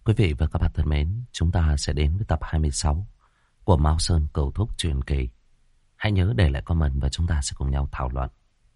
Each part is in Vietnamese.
Quý vị và các bạn thân mến, chúng ta sẽ đến với tập 26 của Mao Sơn Cửu Thúc truyền kỳ. Hãy nhớ để lại comment và chúng ta sẽ cùng nhau thảo luận.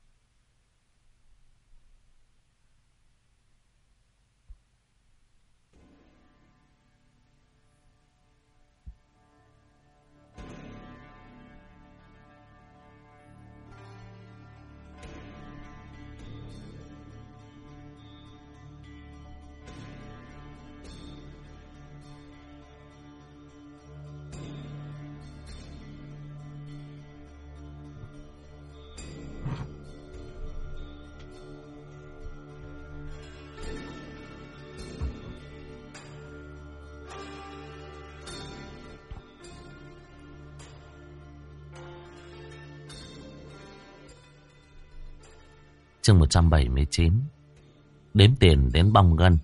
Chương 179. Đếm tiền đến bong gân.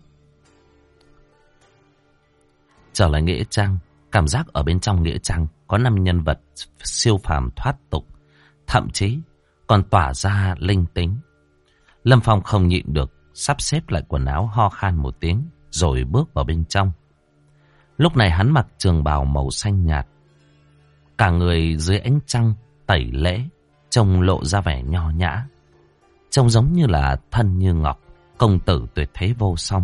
Trở lại Nghĩa Trang, cảm giác ở bên trong Nghĩa Trang có 5 nhân vật siêu phàm thoát tục, thậm chí còn tỏa ra linh tính. Lâm Phong không nhịn được, sắp xếp lại quần áo, ho khan một tiếng rồi bước vào bên trong. Lúc này hắn mặc trường bào màu xanh nhạt, cả người dưới ánh trăng tẩy lễ, trông lộ ra vẻ nho nhã, trông giống như là thân như ngọc, công tử tuyệt thế vô song.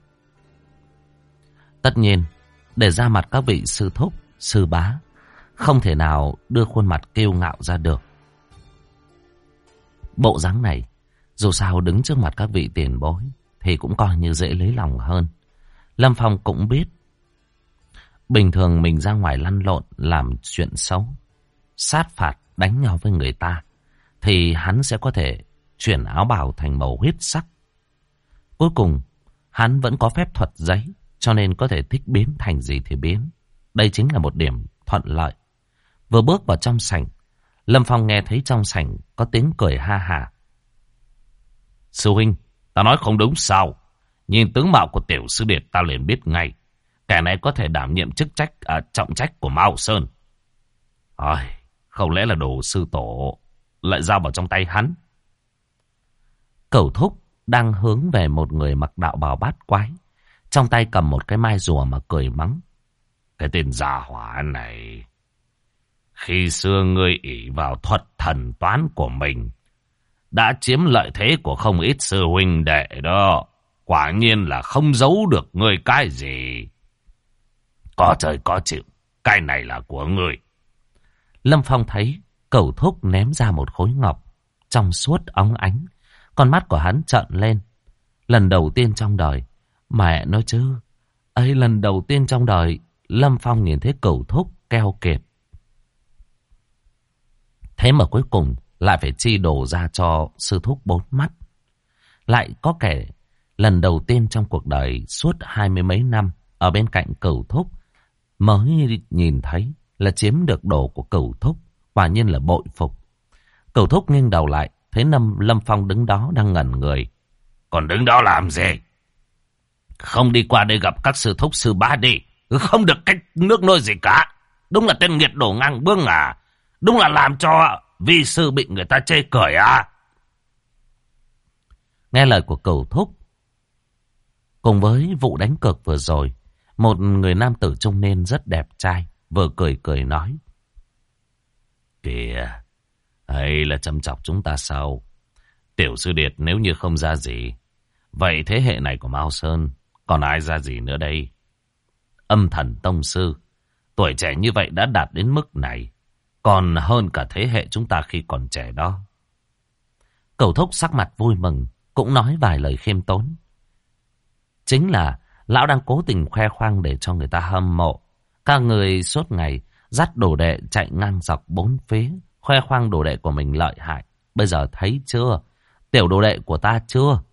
Tất nhiên, để ra mặt các vị sư thúc, sư bá, không thể nào đưa khuôn mặt kiêu ngạo ra được. Bộ dáng này, dù sao đứng trước mặt các vị tiền bối, thì cũng coi như dễ lấy lòng hơn. Lâm Phong cũng biết, bình thường mình ra ngoài lăn lộn, làm chuyện xấu, sát phạt, đánh nhau với người ta, thì hắn sẽ có thể chuyển áo bào thành màu huyết sắc. Cuối cùng, hắn vẫn có phép thuật giấy, cho nên có thể thích biến thành gì thì biến. Đây chính là một điểm thuận lợi. Vừa bước vào trong sảnh, Lâm Phong nghe thấy trong sảnh có tiếng cười ha hả. Sư huynh, ta nói không đúng sao? Nhìn tướng mạo của tiểu sư điệt ta liền biết ngay, kẻ này có thể đảm nhiệm chức trách trọng trách của Mao Sơn. Không lẽ là đồ sư tổ lại giao vào trong tay hắn? Cẩu thúc đang hướng về một người mặc đạo bào bát quái, trong tay cầm một cái mai rùa mà cười mắng. Cái tên già hỏa này, khi xưa ngươi ỷ vào thuật thần toán của mình, đã chiếm lợi thế của không ít sư huynh đệ đó. Quả nhiên là không giấu được ngươi cái gì. Có trời có chịu, cái này là của ngươi. Lâm Phong thấy cẩu thúc ném ra một khối ngọc trong suốt óng ánh. Con mắt của hắn trợn lên. Lần đầu tiên trong đời, mẹ nói chứ, ấy lần đầu tiên trong đời Lâm Phong nhìn thấy cẩu thúc keo kiệt. Thế mà cuối cùng lại phải chi đồ ra cho sư thúc 4 mắt. Lại có kẻ lần đầu tiên trong cuộc đời suốt 20 mấy năm ở bên cạnh cẩu thúc mới nhìn thấy là chiếm được đồ của cẩu thúc. Quả nhiên là bội phục. Cẩu thúc nghiêng đầu lại, thấy Lâm Phong đứng đó đang ngẩn người. Còn đứng đó làm gì? Không đi qua đây gặp các sư thúc sư bá đi. Không được cách nước nôi gì cả. Đúng là tên nghiệt đổ ngang bướng à. Đúng là làm cho vi sư bị người ta chê cười à. Nghe lời của cẩu thúc, cùng với vụ đánh cược vừa rồi, một người nam tử trung niên rất đẹp trai vừa cười cười nói. Kìa, hay là châm chọc chúng ta sao? Tiểu sư điệt nếu như không ra gì, vậy thế hệ này của Mao Sơn còn ai ra gì nữa đây? Âm thần tông sư, tuổi trẻ như vậy đã đạt đến mức này, còn hơn cả thế hệ chúng ta khi còn trẻ đó. Cẩu thúc sắc mặt vui mừng, cũng nói vài lời khiêm tốn. Chính là lão đang cố tình khoe khoang để cho người ta hâm mộ. Các người suốt ngày dắt đồ đệ chạy ngang dọc 4 phía, khoe khoang đồ đệ của mình lợi hại. Bây giờ thấy chưa? Tiểu đồ đệ của ta chưa?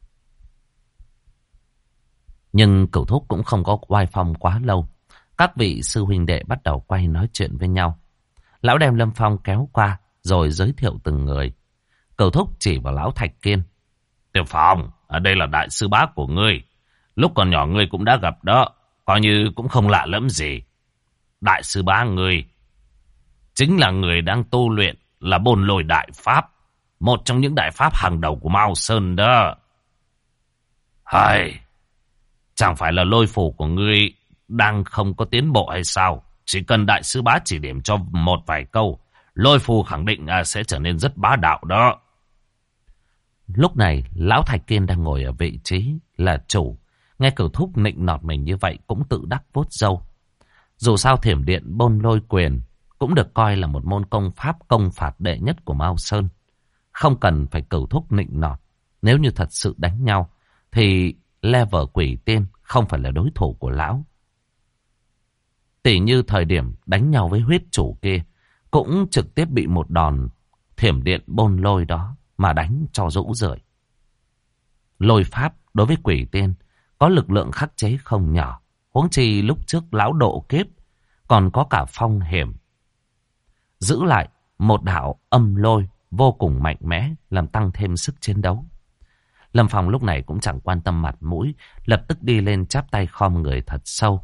Nhưng cẩu thúc cũng không có oai phong quá lâu. Các vị sư huynh đệ bắt đầu quay nói chuyện với nhau. Lão đem Lâm Phong kéo qua rồi giới thiệu từng người. Cẩu thúc chỉ vào lão Thạch Kiên. Tiểu Phong, ở đây là đại sư bá của ngươi. Lúc còn nhỏ ngươi cũng đã gặp đó, coi như cũng không lạ lẫm gì. Đại sư bá ngươi chính là người đang tu luyện là Bồn Lôi Đại Pháp, một trong những đại pháp hàng đầu của Mao Sơn đó. Chẳng phải là lôi phù của ngươi đang không có tiến bộ hay sao? Chỉ cần đại sư bá chỉ điểm cho một vài câu, lôi phù khẳng định sẽ trở nên rất bá đạo đó. Lúc này, lão Thạch Kiên đang ngồi ở vị trí là chủ. Nghe Cửu Thúc nịnh nọt mình như vậy cũng tự đắc vuốt râu. Dù sao thiểm điện bôn lôi quyền cũng được coi là một môn công pháp công phạt đệ nhất của Mao Sơn. Không cần phải Cửu Thúc nịnh nọt. Nếu như thật sự đánh nhau, thì level quỷ tiên không phải là đối thủ của lão. Tỉ như thời điểm đánh nhau với huyết chủ kia, cũng trực tiếp bị một đòn thiểm điện bôn lôi đó mà đánh cho rũ rượi. Lôi pháp đối với quỷ tiên có lực lượng khắc chế không nhỏ. Huống chi lúc trước lão độ kiếp còn có cả phong hiểm. Giữ lại một đạo âm lôi vô cùng mạnh mẽ, làm tăng thêm sức chiến đấu. Lâm Phong lúc này cũng chẳng quan tâm mặt mũi, lập tức đi lên chắp tay khom người thật sâu.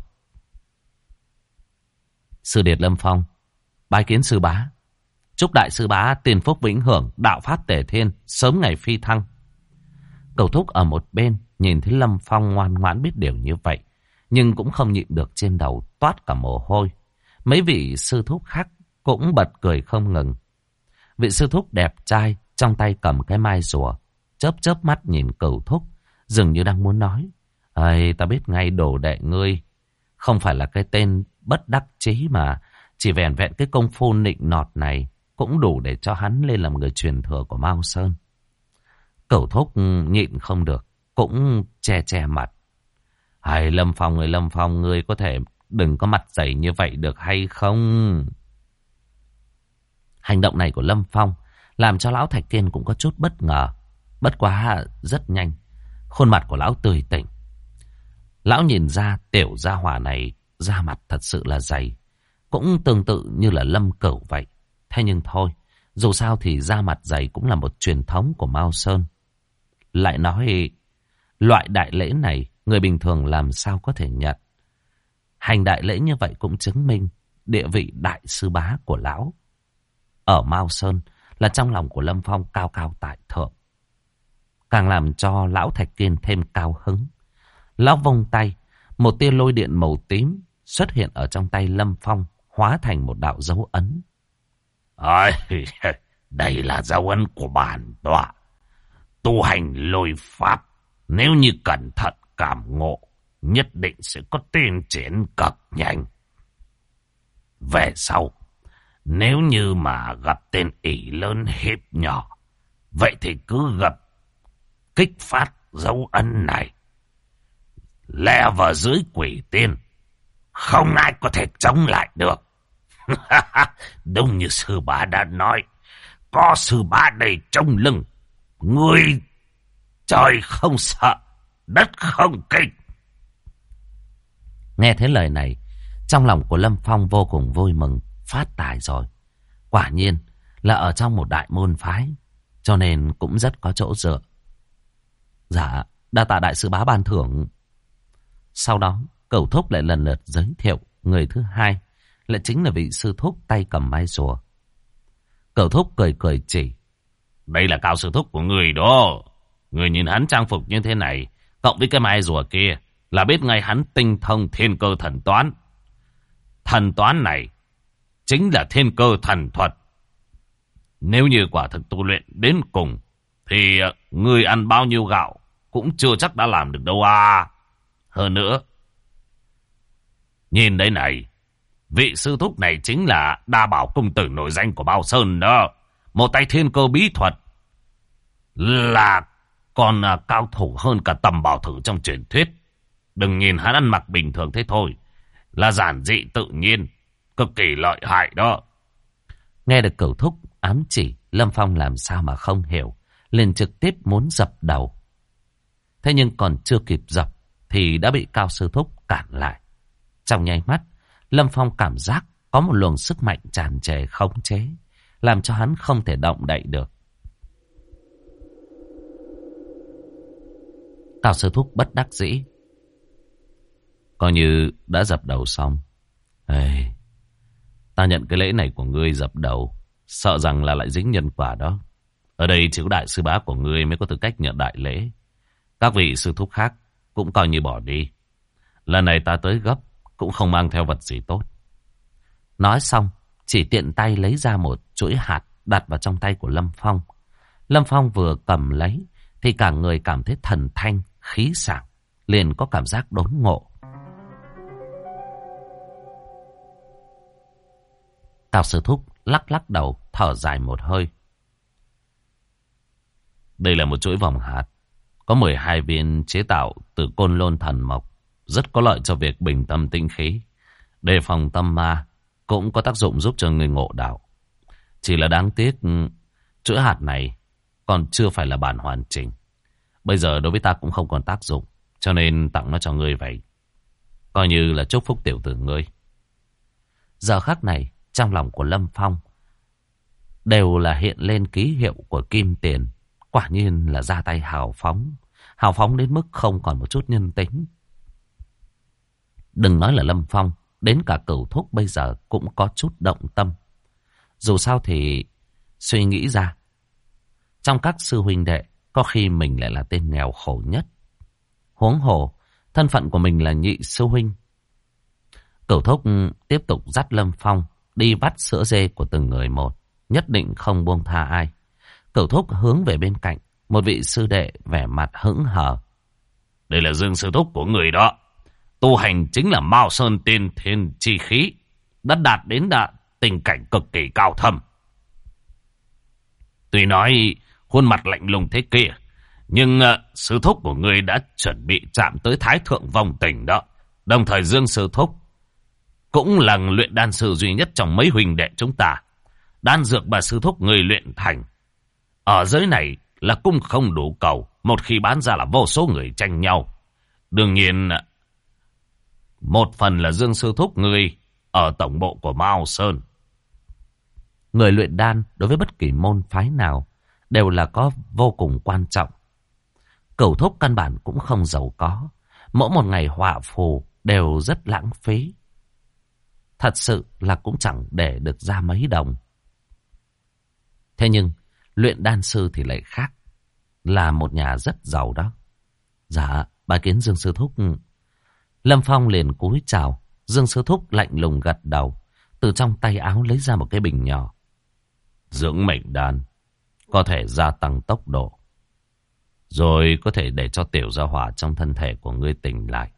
Sư điệt Lâm Phong, bái kiến sư bá. Chúc đại sư bá tiền phúc vĩnh hưởng, đạo pháp tề thiên, sớm ngày phi thăng. Cửu Thúc ở một bên nhìn thấy Lâm Phong ngoan ngoãn biết điều như vậy, nhưng cũng không nhịn được trên đầu toát cả mồ hôi. Mấy vị sư thúc khác cũng bật cười không ngừng. Vị sư thúc đẹp trai trong tay cầm cái mai rùa, chớp chớp mắt nhìn Cửu Thúc, dường như đang muốn nói: "Ây, ta biết ngay đồ đệ ngươi không phải là cái tên bất đắc chí mà, chỉ vẻn vẹn cái công phu nịnh nọt này cũng đủ để cho hắn lên làm người truyền thừa của Mao Sơn." Cửu Thúc nhịn không được, cũng che che mặt. "Hay Lâm Phong ơi, Lâm Phong, ngươi có thể đừng có mặt dày như vậy được hay không?" Hành động này của Lâm Phong làm cho lão Thạch Kiên cũng có chút bất ngờ. Bất quá rất nhanh, khuôn mặt của lão tươi tỉnh. Lão nhìn ra tiểu gia hỏa này da mặt thật sự là dày, cũng tương tự như là Lâm Cửu vậy. Thế nhưng thôi, dù sao thì da mặt dày cũng là một truyền thống của Mao Sơn. Lại nói, loại đại lễ này người bình thường làm sao có thể nhận. Hành đại lễ như vậy cũng chứng minh địa vị đại sư bá của lão ở Mao Sơn là trong lòng của Lâm Phong cao cao tại thượng. Càng làm cho lão Thạch Kiên thêm cao hứng. Lão vung tay, một tia lôi điện màu tím xuất hiện ở trong tay Lâm Phong, hóa thành một đạo dấu ấn. Đây là dấu ấn của bản tọa. Tu hành lôi pháp, nếu như cẩn thận cảm ngộ, nhất định sẽ có tiến triển cực nhanh. Về sau, nếu như mà gặp tên ỷ lớn hiếp nhỏ, vậy thì cứ gặp kích phát dấu ấn này. Lẹ vào dưới quỷ tiên, không ai có thể chống lại được. Đúng như sư bá đã nói, có sư bá đây trong lưng, người trời không sợ, đất không kinh. Nghe thấy lời này, trong lòng của Lâm Phong vô cùng vui mừng, phát tài rồi. Quả nhiên là ở trong một đại môn phái, cho nên cũng rất có chỗ dựa. Dạ, đa tạ đại sư bá ban thưởng. Sau đó, Cửu Thúc lại lần lượt giới thiệu người thứ hai, lại chính là vị sư thúc tay cầm mai rùa. Cửu Thúc cười cười chỉ: "Đây là cao sư thúc của người đó. Người nhìn hắn trang phục như thế này, cộng với cái mai rùa kia, là biết ngay hắn tinh thông thiên cơ thần toán. Thần toán này chính là thiên cơ thần thuật. Nếu như quả thực tu luyện đến cùng, thì người ăn bao nhiêu gạo cũng chưa chắc đã làm được đâu à. Hơn nữa, nhìn đây này, vị sư thúc này chính là đa bảo công tử nổi danh của Bao Sơn đó. Một tay thiên cơ bí thuật, là còn cao thủ hơn cả Tầm Bảo Thử trong truyền thuyết. Đừng nhìn hắn ăn mặc bình thường thế thôi, là giản dị tự nhiên, cực kỳ lợi hại đó." Nghe được Cửu Thúc ám chỉ, Lâm Phong làm sao mà không hiểu, liền trực tiếp muốn dập đầu. Thế nhưng còn chưa kịp dập thì đã bị Cao sư thúc cản lại. Trong nháy mắt, Lâm Phong cảm giác có một luồng sức mạnh tràn trề khống chế, làm cho hắn không thể động đậy được. Cao sư thúc bất đắc dĩ: "Coi như đã dập đầu xong. Ta nhận cái lễ này của ngươi dập đầu, sợ rằng là lại dính nhân quả đó. Ở đây chỉ có đại sư bá của ngươi mới có tư cách nhận đại lễ. Các vị sư thúc khác cũng coi như bỏ đi. Lần này ta tới gấp, cũng không mang theo vật gì tốt. Nói xong, chỉ tiện tay lấy ra một chuỗi hạt đặt vào trong tay của Lâm Phong. Lâm Phong vừa cầm lấy, thì cả người cảm thấy thần thanh, khí sảng, liền có cảm giác đốn ngộ. Cao sư thúc lắc lắc đầu, thở dài một hơi. Đây là một chuỗi vòng hạt, có 12 viên chế tạo từ côn lôn thần mộc, rất có lợi cho việc bình tâm tĩnh khí, đề phòng tâm ma, cũng có tác dụng giúp cho người ngộ đạo. Chỉ là đáng tiếc, chuỗi hạt này còn chưa phải là bản hoàn chỉnh. Bây giờ đối với ta cũng không còn tác dụng, cho nên tặng nó cho ngươi vậy. Coi như là chúc phúc tiểu tử ngươi. Giờ khắc này, trong lòng của Lâm Phong đều là hiện lên ký hiệu của kim tiền. Quả nhiên là ra tay hào phóng đến mức không còn một chút nhân tính. Đừng nói là Lâm Phong, đến cả Cửu Thúc bây giờ cũng có chút động tâm. Dù sao thì suy nghĩ ra, trong các sư huynh đệ, có khi mình lại là tên nghèo khổ nhất. Huống hồ, thân phận của mình là nhị sư huynh. Cửu Thúc tiếp tục dắt Lâm Phong đi vắt sữa dê của từng người một, nhất định không buông tha ai. Cửu Thúc hướng về bên cạnh, một vị sư đệ vẻ mặt hững hờ. Đây là Dương sư thúc của người đó. Tu hành chính là Mao Sơn tiên thiên chi khí, đã đạt đến tình cảnh cực kỳ cao thâm. Tuy nói khuôn mặt lạnh lùng thế kia, nhưng sư thúc của người đã chuẩn bị chạm tới thái thượng vong tình đó. Đồng thời Dương sư thúc cũng là luyện đan sư duy nhất trong mấy huynh đệ chúng ta. Đan dược mà sư thúc người luyện thành ở giới này là cung không đủ cầu, một khi bán ra là vô số người tranh nhau. Đương nhiên, một phần là Dương sư thúc người ở tổng bộ của Mao Sơn. Người luyện đan đối với bất kỳ môn phái nào đều là có vô cùng quan trọng. Cửu Thúc căn bản cũng không giàu có, mỗi một ngày họa phù đều rất lãng phí. Thật sự là cũng chẳng để được ra mấy đồng. Thế nhưng luyện đan sư thì lại khác, là một nhà rất giàu đó. Dạ, bái kiến Dương sư thúc. Lâm Phong liền cúi chào. Dương sư thúc lạnh lùng gật đầu, từ trong tay áo lấy ra một cái bình nhỏ. Dưỡng mệnh đan, có thể gia tăng tốc độ, rồi có thể để cho tiểu gia hỏa trong thân thể của ngươi tỉnh lại.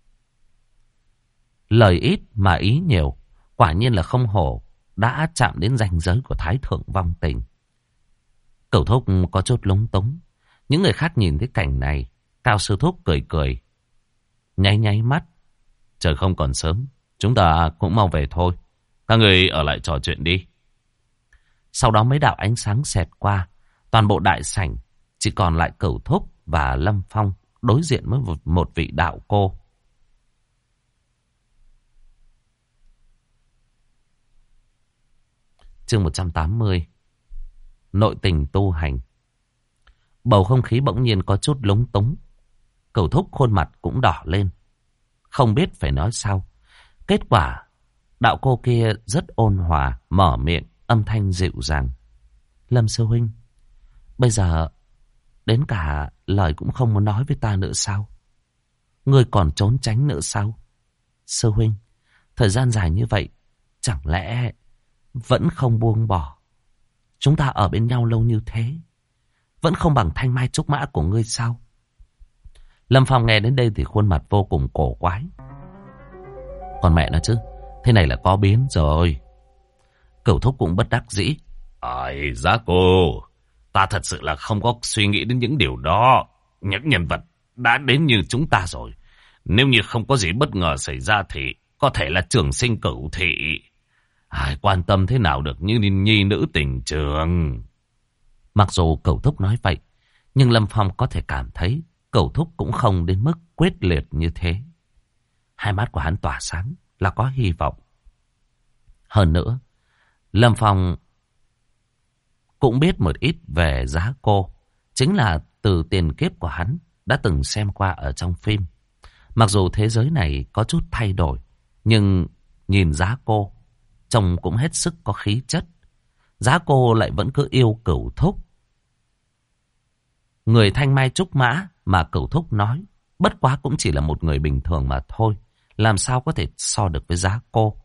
Lời ít mà ý nhiều, quả nhiên là không hổ đã chạm đến ranh giới của thái thượng vong tình. Cửu Thúc có chút lúng túng. Những người khác nhìn thấy cảnh này, Cao sư thúc cười cười, nháy nháy mắt. Trời không còn sớm, chúng ta cũng mau về thôi. Các người ở lại trò chuyện đi. Sau đó mấy đạo ánh sáng xẹt qua, toàn bộ đại sảnh chỉ còn lại Cửu Thúc và Lâm Phong đối diện với một vị đạo cô. Chương 180. Nội tình tu hành. Bầu không khí bỗng nhiên có chút lúng túng. Cửu Thúc khuôn mặt cũng đỏ lên, không biết phải nói sao. Kết quả đạo cô kia rất ôn hòa, mở miệng, âm thanh dịu dàng. Lâm sư huynh, bây giờ đến cả lời cũng không muốn nói với ta nữa sao? Ngươi còn trốn tránh nữa sao? Sư huynh, thời gian dài như vậy, chẳng lẽ vẫn không buông bỏ? Chúng ta ở bên nhau lâu như thế, vẫn không bằng thanh mai trúc mã của ngươi sao? Lâm Phong nghe đến đây thì khuôn mặt vô cùng cổ quái. Còn mẹ nó chứ, thế này là có biến rồi. Cửu Thúc cũng bất đắc dĩ. Ây, giá cô, ta thật sự là không có suy nghĩ đến những điều đó. Những nhân vật đã đến như chúng ta rồi, nếu như không có gì bất ngờ xảy ra thì có thể là trường sinh cửu thị. Ai quan tâm thế nào được như nhi nữ tình trường. Mặc dù Cửu Thúc nói vậy, nhưng Lâm Phong có thể cảm thấy Cửu Thúc cũng không đến mức quyết liệt như thế. Hai mắt của hắn tỏa sáng, là có hy vọng. Hơn nữa, Lâm Phong cũng biết một ít về Giá Cô, chính là từ tiền kiếp của hắn đã từng xem qua ở trong phim. Mặc dù thế giới này có chút thay đổi, nhưng nhìn Giá Cô trông cũng hết sức có khí chất. Giá Cô lại vẫn cứ yêu Cửu Thúc. Người thanh mai trúc mã mà Cửu Thúc nói bất quá cũng chỉ là một người bình thường mà thôi. làm sao có thể so được với giá cô.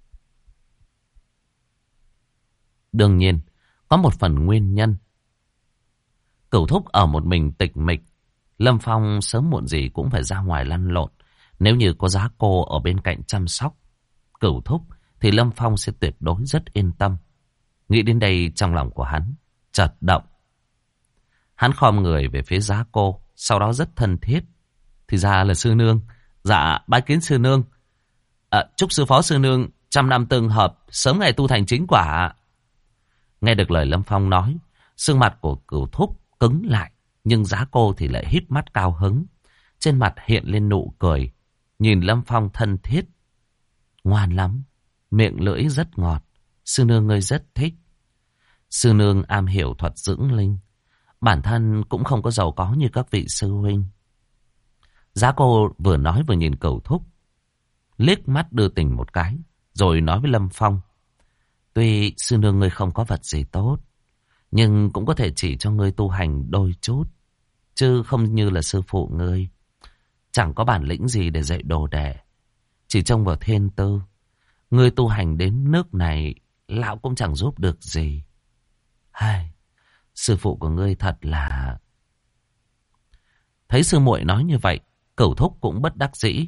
Đương nhiên, có một phần nguyên nhân. Cửu Thúc ở một mình tịch mịch, Lâm Phong sớm muộn gì cũng phải ra ngoài lăn lộn. Nếu như có giá cô ở bên cạnh chăm sóc Cửu Thúc thì Lâm Phong sẽ tuyệt đối rất yên tâm. Nghĩ đến đây trong lòng của hắn chợt động. Hắn khom người về phía giá cô, sau đó rất thân thiết. Thì ra là sư nương. Dạ, bái kiến sư nương. Chúc sư phó sư nương trăm năm tương hợp, sớm ngày tu thành chính quả. Nghe được lời Lâm Phong nói, sương mặt của Cửu Thúc cứng lại, nhưng giá cô thì lại híp mắt cao hứng. Trên mặt hiện lên nụ cười, nhìn Lâm Phong thân thiết. Ngoan lắm, miệng lưỡi rất ngọt, sư nương ngươi rất thích. Sư nương am hiểu thuật dưỡng linh, bản thân cũng không có giàu có như các vị sư huynh. Giá cô vừa nói vừa nhìn Cửu Thúc, liếc mắt đưa tình một cái, rồi nói với Lâm Phong. Tuy sư nương ngươi không có vật gì tốt, nhưng cũng có thể chỉ cho ngươi tu hành đôi chút, chứ không như là sư phụ ngươi. Chẳng có bản lĩnh gì để dạy đồ đệ, chỉ trông vào thiên tư. Ngươi tu hành đến nước này, lão cũng chẳng giúp được gì. Hai, sư phụ của ngươi thật là... Thấy sư muội nói như vậy, Cửu Thúc cũng bất đắc dĩ.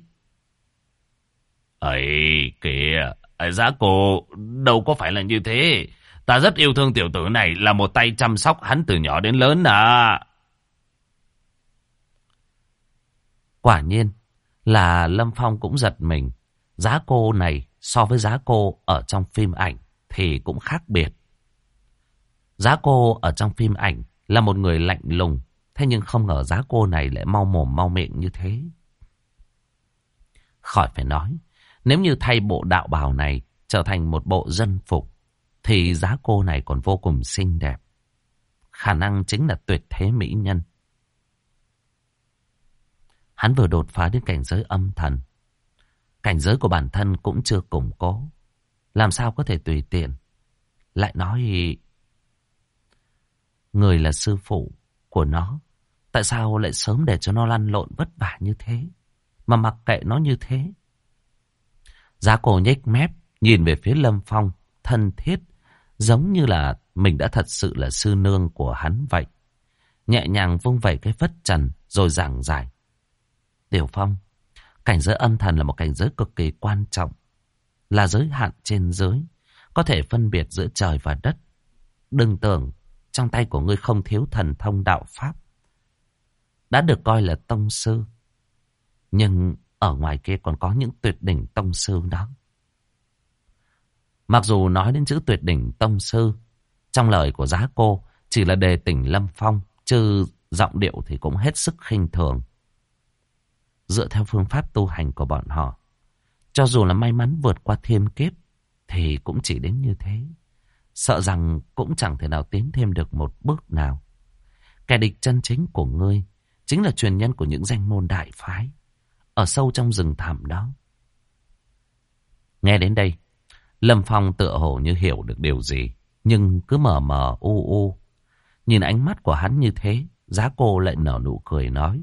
Ấy kìa, giá cô đâu có phải là như thế. Ta rất yêu thương tiểu tử này, là một tay chăm sóc hắn từ nhỏ đến lớn à. Quả nhiên là Lâm Phong cũng giật mình. Giá cô này so với giá cô ở trong phim ảnh thì cũng khác biệt. Giá cô ở trong phim ảnh là một người lạnh lùng, thế nhưng không ngờ giá cô này lại mau mồm mau miệng như thế. Khỏi phải nói, nếu như thay bộ đạo bào này trở thành một bộ dân phục, thì giá cô này còn vô cùng xinh đẹp. Khả năng chính là tuyệt thế mỹ nhân. Hắn vừa đột phá đến cảnh giới âm thần. Cảnh giới của bản thân cũng chưa củng cố, làm sao có thể tùy tiện lại nói người là sư phụ của nó. Tại sao lại sớm để cho nó lăn lộn vất vả như thế, mà mặc kệ nó như thế. Giá cô nhếch mép nhìn về phía Lâm Phong, thân thiết, giống như là mình đã thật sự là sư nương của hắn vậy. Nhẹ nhàng vung vẩy cái phất trần rồi giảng giải. Tiểu Phong, cảnh giới âm thần là một cảnh giới cực kỳ quan trọng, là giới hạn trên giới, có thể phân biệt giữa trời và đất. Đừng tưởng trong tay của ngươi không thiếu thần thông đạo pháp, đã được coi là tông sư, nhưng ở ngoài kia còn có những tuyệt đỉnh tông sư đó. Mặc dù nói đến chữ tuyệt đỉnh tông sư, trong lời của giá cô chỉ là đề tỉnh Lâm Phong, chứ giọng điệu thì cũng hết sức khinh thường. Dựa theo phương pháp tu hành của bọn họ, cho dù là may mắn vượt qua thiên kiếp thì cũng chỉ đến như thế. Sợ rằng cũng chẳng thể nào tiến thêm được một bước nào. Kẻ địch chân chính của ngươi chính là truyền nhân của những danh môn đại phái ở sâu trong rừng thẳm đó. Nghe đến đây, Lâm Phong tựa hồ như hiểu được điều gì, nhưng cứ mờ mờ u u. Nhìn ánh mắt của hắn như thế, giá cô lại nở nụ cười nói.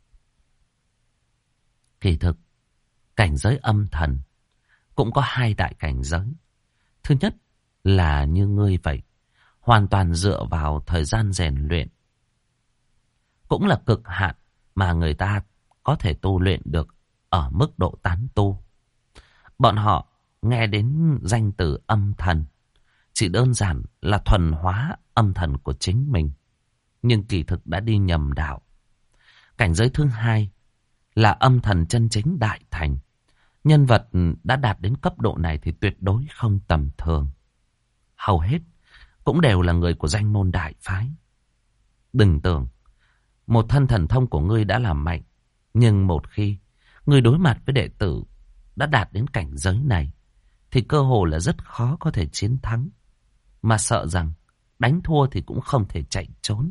Kỳ thực, cảnh giới âm thần cũng có hai đại cảnh giới. Thứ nhất là như ngươi vậy, hoàn toàn dựa vào thời gian rèn luyện. Cũng là cực hạn mà người ta có thể tu luyện được ở mức độ tán tu. Bọn họ nghe đến danh từ âm thần chỉ đơn giản là thuần hóa âm thần của chính mình, nhưng kỳ thực đã đi nhầm đạo. Cảnh giới thứ hai là âm thần chân chính đại thành. Nhân vật đã đạt đến cấp độ này thì tuyệt đối không tầm thường. Hầu hết cũng đều là người của danh môn đại phái. Đừng tưởng một thân thần thông của ngươi đã là mạnh, nhưng một khi ngươi đối mặt với đệ tử đã đạt đến cảnh giới này thì cơ hồ là rất khó có thể chiến thắng, mà sợ rằng đánh thua thì cũng không thể chạy trốn.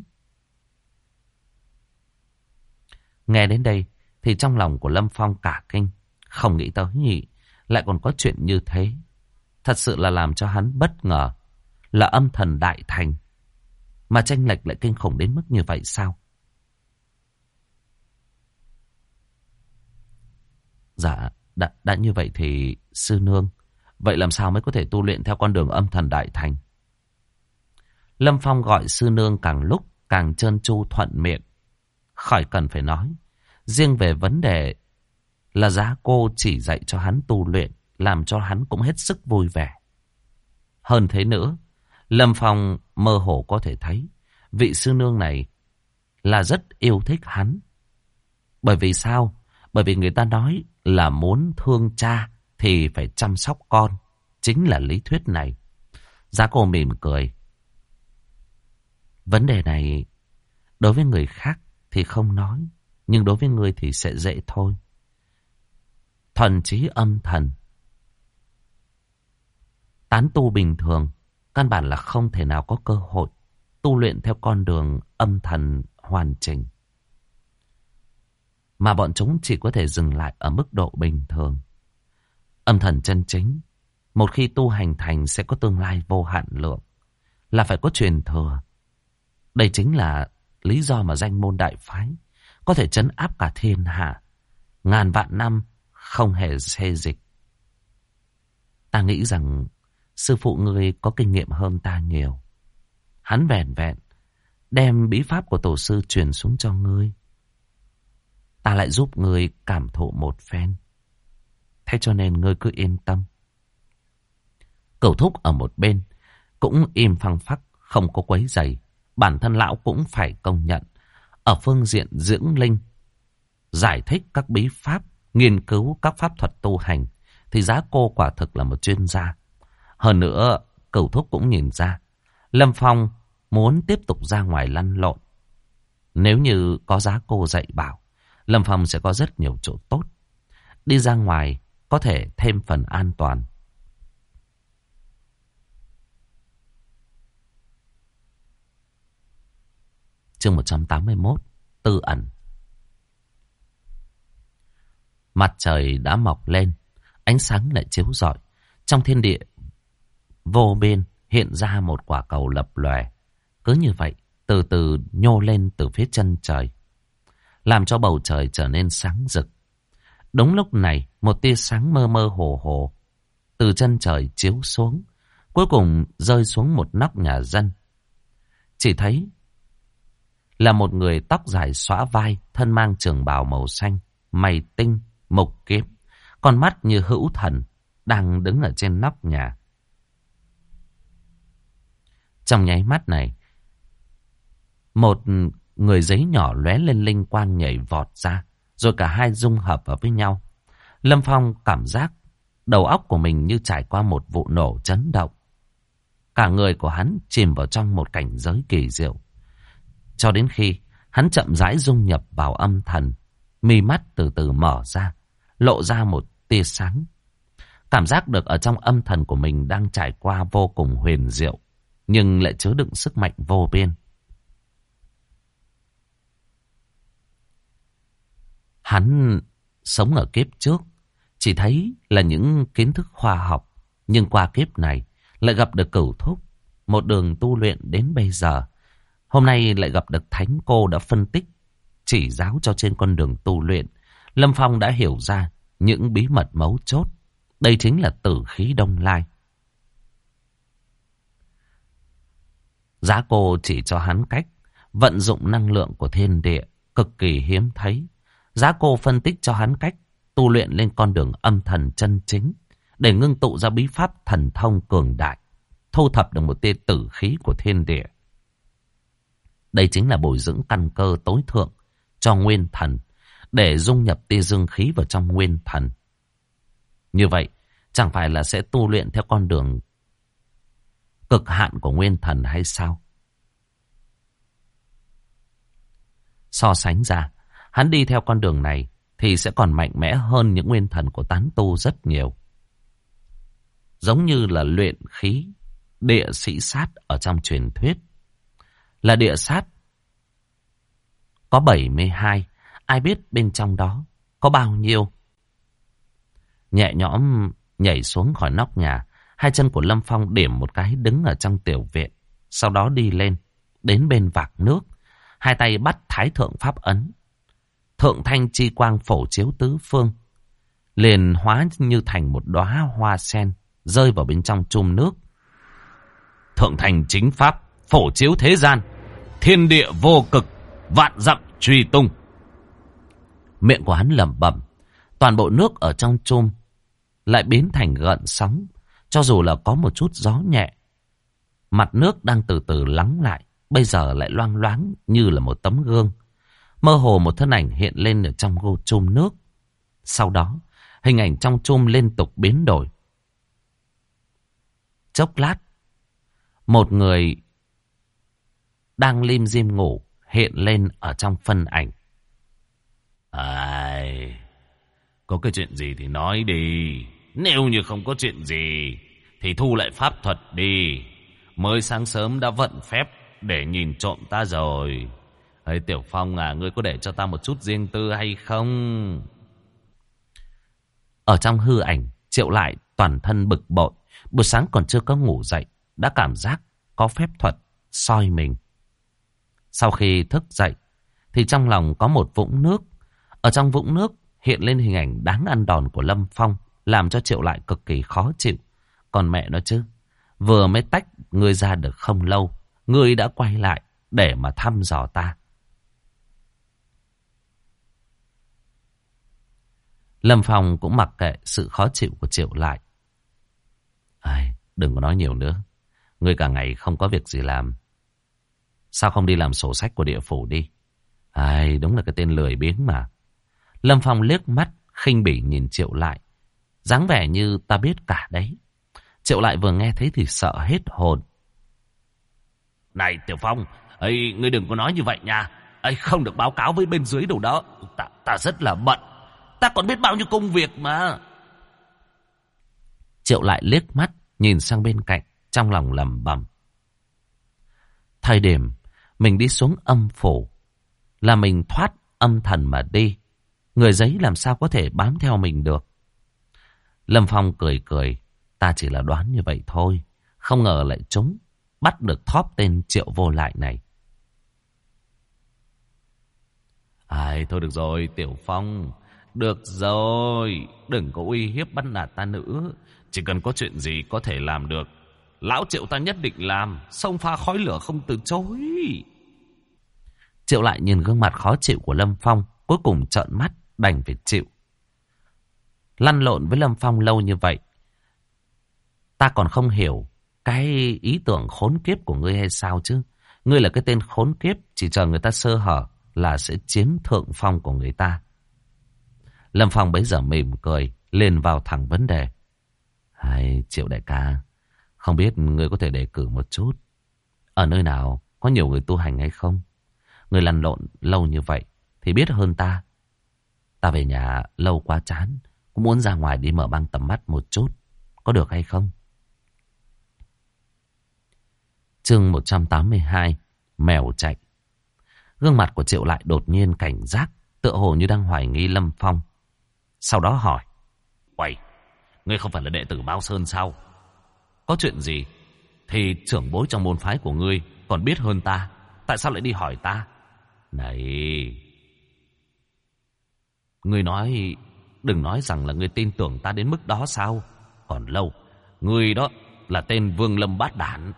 Nghe đến đây thì trong lòng của Lâm Phong cả kinh, không nghĩ tới lại còn có chuyện như thế. Thật sự là làm cho hắn bất ngờ, là âm thần đại thành mà chênh lệch lại kinh khủng đến mức như vậy sao? Dạ, đã như vậy thì sư nương, vậy làm sao mới có thể tu luyện theo con đường âm thần đại thành? Lâm Phong gọi sư nương càng lúc càng trơn tru thuận miệng, khỏi cần phải nói. Riêng về vấn đề là Giá Cô chỉ dạy cho hắn tu luyện, làm cho hắn cũng hết sức vui vẻ. Hơn thế nữa, Lâm Phong mơ hồ có thể thấy vị sư nương này là rất yêu thích hắn. Bởi vì sao? Bởi vì người ta nói là muốn thương cha thì phải chăm sóc con. Chính là lý thuyết này. Giá Cô mỉm cười. Vấn đề này đối với người khác thì không nói, nhưng đối với ngươi thì sẽ dễ thôi. Thuần trí âm thần, tán tu bình thường căn bản là không thể nào có cơ hội tu luyện theo con đường âm thần hoàn chỉnh. Mà bọn chúng chỉ có thể dừng lại ở mức độ bình thường. Âm thần chân chính, một khi tu hành thành sẽ có tương lai vô hạn lượng, là phải có truyền thừa. Đây chính là lý do mà danh môn đại phái có thể trấn áp cả thiên hạ, ngàn vạn năm không hề xê dịch. Ta nghĩ rằng sư phụ ngươi có kinh nghiệm hơn ta nhiều. Hắn vẹn vẹn đem bí pháp của tổ sư truyền xuống cho ngươi. Ta lại giúp ngươi cảm thụ một phen. Thế cho nên ngươi cứ yên tâm. Cửu Thúc ở một bên cũng im phăng phắc, không có quấy rầy. Bản thân lão cũng phải công nhận, ở phương diện dưỡng linh, giải thích các bí pháp, nghiên cứu các pháp thuật tu hành, thì Giá Cô quả thực là một chuyên gia. Hơn nữa, Cửu Thúc cũng nhìn ra, Lâm Phong muốn tiếp tục ra ngoài lăn lộn. Nếu như có Giá Cô dạy bảo, Lâm Phong sẽ có rất nhiều chỗ tốt. Đi ra ngoài có thể thêm phần an toàn. Chương 181, Tư ẩn. Mặt trời đã mọc lên, ánh sáng lại chiếu rọi. Trong thiên địa vô biên hiện ra một quả cầu lập lòe. Cứ như vậy, từ từ nhô lên từ phía chân trời, làm cho bầu trời trở nên sáng rực. Đúng lúc này, một tia sáng mơ mơ hồ hồ từ chân trời chiếu xuống, cuối cùng rơi xuống một nóc nhà dân. Chỉ thấy là một người tóc dài xõa vai, thân mang trường bào màu xanh, mày tinh, mục kiếm, con mắt như hữu thần, đang đứng ở trên nóc nhà. Trong nháy mắt này, một người giấy nhỏ lóe lên linh quang nhảy vọt ra, rồi cả hai dung hợp vào với nhau. Lâm Phong cảm giác đầu óc của mình như trải qua một vụ nổ chấn động. Cả người của hắn chìm vào trong một cảnh giới kỳ diệu. Cho đến khi hắn chậm rãi dung nhập vào âm thần, mi mắt từ từ mở ra, lộ ra một tia sáng. Cảm giác được ở trong âm thần của mình đang trải qua vô cùng huyền diệu, nhưng lại chứa đựng sức mạnh vô biên. Hắn sống ở kiếp trước, chỉ thấy là những kiến thức khoa học, nhưng qua kiếp này lại gặp được Cửu Thúc, một đường tu luyện đến bây giờ. Hôm nay lại gặp được Thánh Cô đã phân tích, chỉ giáo cho trên con đường tu luyện. Lâm Phong đã hiểu ra những bí mật mấu chốt. Đây chính là tử khí Đông Lai. Giá Cô chỉ cho hắn cách vận dụng năng lượng của thiên địa, cực kỳ hiếm thấy. Giá Cô phân tích cho hắn cách tu luyện lên con đường âm thần chân chính, để ngưng tụ ra bí pháp thần thông cường đại, thu thập được một tia tử khí của thiên địa. Đây chính là bồi dưỡng căn cơ tối thượng cho nguyên thần, để dung nhập tia dương khí vào trong nguyên thần. Như vậy, chẳng phải là sẽ tu luyện theo con đường cực hạn của nguyên thần hay sao? So sánh ra, hắn đi theo con đường này thì sẽ còn mạnh mẽ hơn những nguyên thần của tán tu rất nhiều. Giống như là luyện khí địa sĩ sát ở trong truyền thuyết. Là địa sát có 72, ai biết bên trong đó có bao nhiêu. Nhẹ nhõm nhảy xuống khỏi nóc nhà, hai chân của Lâm Phong điểm một cái đứng ở trong tiểu viện. Sau đó đi lên, đến bên vạc nước, hai tay bắt Thái Thượng Pháp Ấn. Thượng thanh chi quang phổ chiếu tứ phương, liền hóa như thành một đóa hoa sen rơi vào bên trong chum nước. Thượng thành chính pháp, phổ chiếu thế gian, thiên địa vô cực, vạn dặm truy tung. Miệng của hắn lẩm bẩm, toàn bộ nước ở trong chum lại biến thành gợn sóng. Cho dù là có một chút gió nhẹ, mặt nước đang từ từ lắng lại, bây giờ lại loang loáng như là một tấm gương. Mơ hồ một thân ảnh hiện lên ở trong chum nước. Sau đó, hình ảnh trong chum liên tục biến đổi. Chốc lát, một người đang lim dim ngủ hiện lên ở trong phân ảnh. Ai, có cái chuyện gì thì nói đi. Nếu như không có chuyện gì thì thu lại pháp thuật đi. Mới sáng sớm đã vận phép để nhìn trộm ta rồi. Ê, Tiểu Phong à, ngươi có để cho ta một chút riêng tư hay không? Ở trong hư ảnh, Triệu Lại toàn thân bực bội. Buổi sáng còn chưa có ngủ dậy, đã cảm giác có phép thuật soi mình. Sau khi thức dậy, thì trong lòng có một vũng nước. Ở trong vũng nước hiện lên hình ảnh đáng ăn đòn của Lâm Phong, làm cho Triệu Lại cực kỳ khó chịu. Còn mẹ nó chứ, vừa mới tách ngươi ra được không lâu, ngươi đã quay lại để mà thăm dò ta. Lâm Phong cũng mặc kệ sự khó chịu của Triệu Lại. Ai, đừng có nói nhiều nữa. Ngươi cả ngày không có việc gì làm, sao không đi làm sổ sách của địa phủ đi? Ai, đúng là cái tên lười biếng mà. Lâm Phong liếc mắt khinh bỉ nhìn Triệu Lại, dáng vẻ như ta biết cả đấy. Triệu Lại vừa nghe thấy thì sợ hết hồn. Này Tiểu Phong, ấy, ngươi đừng có nói như vậy nha. Ấy, không được báo cáo với bên dưới đâu đó. Ta rất là bận. Ta còn biết bao nhiêu công việc mà. Triệu Lại liếc mắt nhìn sang bên cạnh, trong lòng lẩm bẩm. Thời điểm mình đi xuống âm phủ là mình thoát âm thần mà đi. Người giấy làm sao có thể bám theo mình được. Lâm Phong cười cười. Ta chỉ là đoán như vậy thôi. Không ngờ lại trúng. Bắt được thóp tên Triệu Vô Lại này. Ai, thôi được rồi Tiểu Phong. Được rồi, đừng có uy hiếp bắt nạt ta nữa. Chỉ cần có chuyện gì có thể làm được, lão Triệu ta nhất định làm. Xông pha khói lửa không từ chối. Triệu Lại nhìn gương mặt khó chịu của Lâm Phong, cuối cùng trợn mắt đành phải chịu. Lăn lộn với Lâm Phong lâu như vậy, ta còn không hiểu cái ý tưởng khốn kiếp của ngươi hay sao chứ. Ngươi là cái tên khốn kiếp, chỉ chờ người ta sơ hở là sẽ chiếm thượng phong của người ta. Lâm Phong bấy giờ mỉm cười, liền vào thẳng vấn đề. Hay, Triệu đại ca, không biết ngươi có thể đề cử một chút. Ở nơi nào có nhiều người tu hành hay không? Ngươi lăn lộn lâu như vậy thì biết hơn ta. Ta về nhà lâu quá chán, cũng muốn ra ngoài đi mở mang tầm mắt một chút. Có được hay không? Chương 182, Mèo chạy. Gương mặt của Triệu Lại đột nhiên cảnh giác, tựa hồ như đang hoài nghi Lâm Phong. Sau đó hỏi. Uầy, ngươi không phải là đệ tử Mao Sơn sao? Có chuyện gì thì trưởng bối trong môn phái của ngươi còn biết hơn ta. Tại sao lại đi hỏi ta? Này, ngươi nói, đừng nói rằng là ngươi tin tưởng ta đến mức đó sao? Còn lâu, ngươi đó là tên Vương Lâm Bát Đản.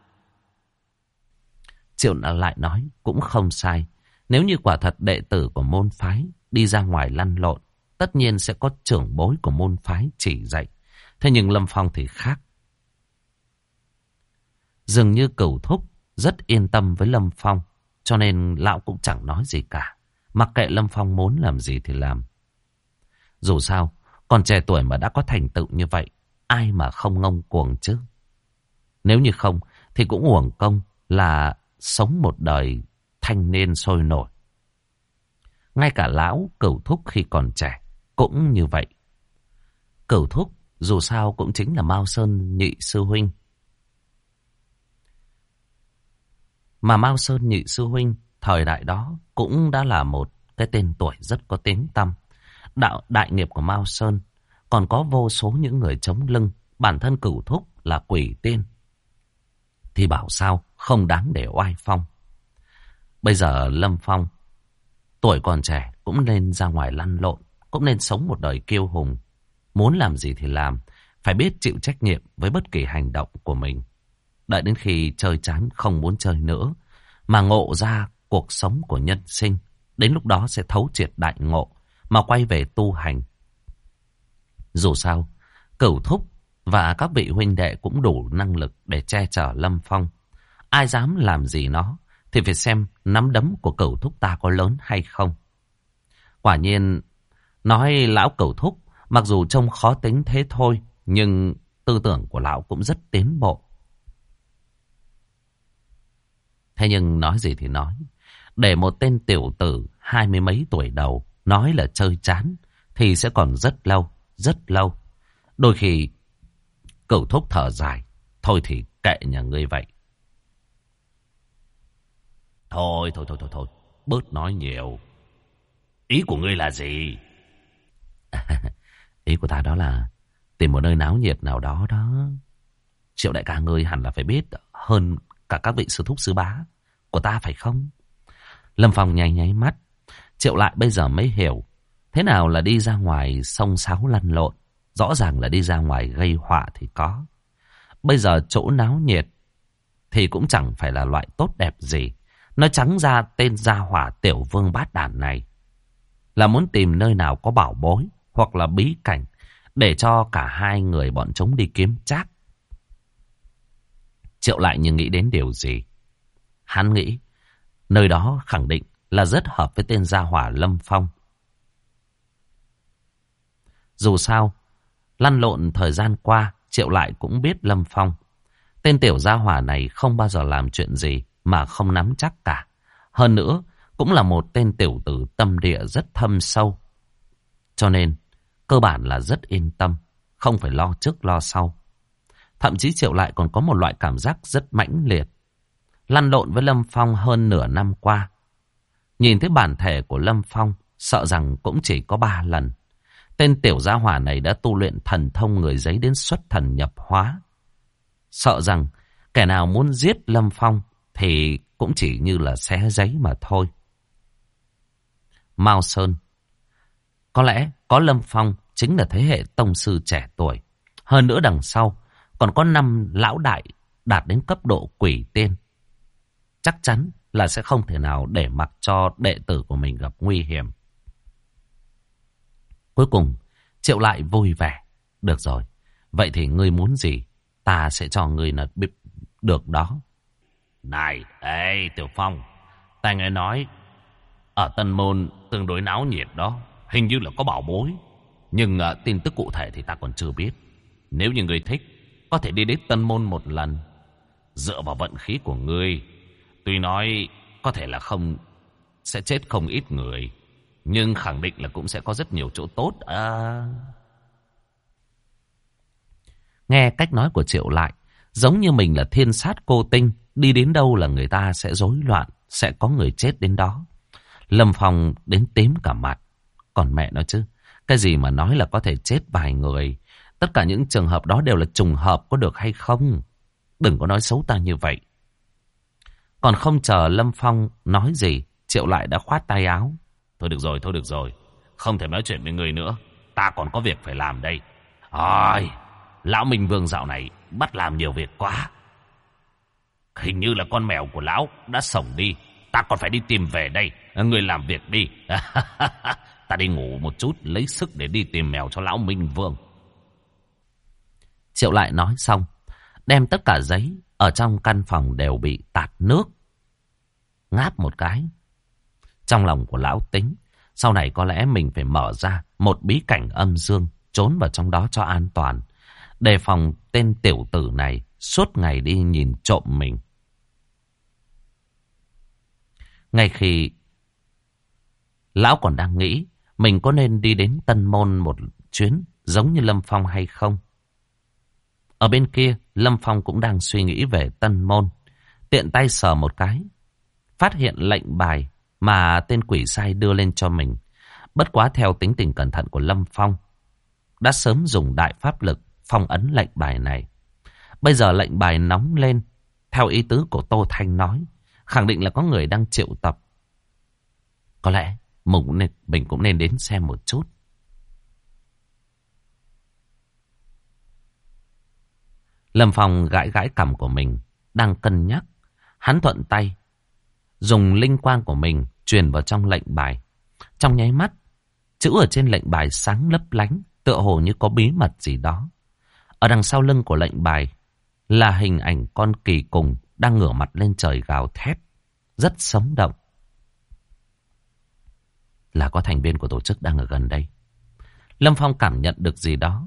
Triệu Lại nói cũng không sai. Nếu như quả thật đệ tử của môn phái đi ra ngoài lăn lộn, tất nhiên sẽ có trưởng bối của môn phái chỉ dạy. Thế nhưng Lâm Phong thì khác. Dường như Cửu Thúc rất yên tâm với Lâm Phong, cho nên lão cũng chẳng nói gì cả. Mặc kệ Lâm Phong muốn làm gì thì làm. Dù sao, còn trẻ tuổi mà đã có thành tựu như vậy, ai mà không ngông cuồng chứ? Nếu như không, thì cũng uổng công là sống một đời thanh niên sôi nổi. Ngay cả lão Cửu Thúc khi còn trẻ cũng như vậy. Cửu Thúc dù sao cũng chính là Mao Sơn nhị sư huynh. Mà Mao Sơn nhị sư huynh thời đại đó cũng đã là một cái tên tuổi rất có tiếng tăm. Đại nghiệp của Mao Sơn còn có vô số những người chống lưng. Bản thân Cửu Thúc là quỷ tiên, thì bảo sao không đáng để oai phong. Bây giờ Lâm Phong tuổi còn trẻ cũng nên ra ngoài lăn lộn, cũng nên sống một đời kiêu hùng muốn làm gì thì làm, phải biết chịu trách nhiệm với bất kỳ hành động của mình. Đợi đến khi chơi chán không muốn chơi nữa, mà ngộ ra cuộc sống của nhân sinh, đến lúc đó sẽ thấu triệt đại ngộ, mà quay về tu hành. Dù sao, Cửu Thúc và các vị huynh đệ cũng đủ năng lực để che chở Lâm Phong. Ai dám làm gì nó, thì phải xem nắm đấm của Cửu Thúc ta có lớn hay không. Quả nhiên, nói lão Cửu Thúc, mặc dù trông khó tính thế thôi, nhưng tư tưởng của lão cũng rất tiến bộ. Thế nhưng nói gì thì nói, để một tên tiểu tử 20 mấy tuổi đầu nói là chơi chán, thì sẽ còn rất lâu, rất lâu. Đôi khi, Cửu Thúc thở dài, thôi thì kệ nhà ngươi vậy. Thôi, bớt nói nhiều. Ý của ngươi là gì? Ý của ta đó là tìm một nơi náo nhiệt nào đó đó. Triệu đại ca ngươi hẳn là phải biết hơn cả các vị sư thúc sư bá của ta phải không? Lâm Phong nháy nháy mắt. Triệu lại bây giờ mới hiểu thế nào là đi ra ngoài xông xáo lăn lộn. Rõ ràng là đi ra ngoài gây họa thì có. Bây giờ chỗ náo nhiệt thì cũng chẳng phải là loại tốt đẹp gì. Nói trắng ra tên gia hỏa tiểu vương bát đản này là muốn tìm nơi nào có bảo bối hoặc là bí cảnh để cho cả hai người bọn chúng đi kiếm trác. Triệu lại như nghĩ đến điều gì. Hắn nghĩ nơi đó khẳng định là rất hợp với tên gia hỏa Lâm Phong. Dù sao, lăn lộn thời gian qua, Triệu lại cũng biết Lâm Phong. Tên tiểu gia hỏa này không bao giờ làm chuyện gì mà không nắm chắc cả. Hơn nữa, cũng là một tên tiểu tử tâm địa rất thâm sâu. Cho nên, cơ bản là rất yên tâm, không phải lo trước lo sau. Thậm chí Triệu lại còn có một loại cảm giác rất mãnh liệt. Lăn lộn với Lâm Phong hơn nửa năm qua. Nhìn thấy bản thể của Lâm Phong, sợ rằng cũng chỉ có 3 lần. Tên tiểu gia hỏa này đã tu luyện thần thông người giấy đến xuất thần nhập hóa. Sợ rằng kẻ nào muốn giết Lâm Phong thì cũng chỉ như là xé giấy mà thôi. Mao Sơn. Có lẽ có Lâm Phong chính là thế hệ tông sư trẻ tuổi. Hơn nữa đằng sau còn có 5 lão đại đạt đến cấp độ quỷ tiên. Chắc chắn là sẽ không thể nào để mặc cho đệ tử của mình gặp nguy hiểm. Cuối cùng, Triệu lại vui vẻ. Được rồi, vậy thì ngươi muốn gì, ta sẽ cho ngươi là được đó. Này, ê Tiểu Phong, ta nghe nói ở Tân Môn tương đối náo nhiệt đó, hình như là có bảo bối. Nhưng tin tức cụ thể thì ta còn chưa biết. Nếu như ngươi thích, có thể đi đến Tân Môn một lần. Dựa vào vận khí của ngươi, tuy nói có thể là không sẽ chết không ít người, nhưng khẳng định là cũng sẽ có rất nhiều chỗ tốt. Nghe cách nói của Triệu lại, giống như mình là thiên sát cô tinh, đi đến đâu là người ta sẽ rối loạn, sẽ có người chết đến đó. Lâm Phong đến tím cả mặt. Còn mẹ nó chứ, cái gì mà nói là có thể chết vài người. Tất cả những trường hợp đó đều là trùng hợp, có được hay không? Đừng có nói xấu ta như vậy. Còn không chờ Lâm Phong nói gì, Triệu lại đã khoát tay áo. Thôi được rồi. Không thể nói chuyện với người nữa. Ta còn có việc phải làm đây. Ôi, lão Minh Vương dạo này bắt làm nhiều việc quá. Hình như là con mèo của lão đã sổng đi. Ta còn phải đi tìm về đây. Người làm việc đi. Ta đi ngủ một chút, lấy sức để đi tìm mèo cho lão Minh Vương. Triệu lại nói xong, đem tất cả giấy ở trong căn phòng đều bị tạt nước. Ngáp một cái. Trong lòng của lão tính, sau này có lẽ mình phải mở ra một bí cảnh âm dương, trốn vào trong đó cho an toàn, đề phòng tên tiểu tử này suốt ngày đi nhìn trộm mình. Ngay khi lão còn đang nghĩ mình có nên đi đến Tân Môn một chuyến giống như Lâm Phong hay không, ở bên kia Lâm Phong cũng đang suy nghĩ về Tân Môn. Tiện tay sờ một cái, phát hiện lệnh bài mà tên quỷ sai đưa lên cho mình. Bất quá theo tính tình cẩn thận của Lâm Phong, đã sớm dùng đại pháp lực phong ấn lệnh bài này. Bây giờ lệnh bài nóng lên, theo ý tứ của Tô Thanh nói, khẳng định là có người đang triệu tập. Có lẽ mình cũng nên đến xem một chút. Lâm Phong gãi gãi cằm của mình, đang cân nhắc. Hắn thuận tay, dùng linh quang của mình truyền vào trong lệnh bài. Trong nháy mắt, chữ ở trên lệnh bài sáng lấp lánh, tựa hồ như có bí mật gì đó. Ở đằng sau lưng của lệnh bài là hình ảnh con kỳ cùng đang ngửa mặt lên trời gào thét, rất sống động. Là có thành viên của tổ chức đang ở gần đây. Lâm Phong cảm nhận được gì đó.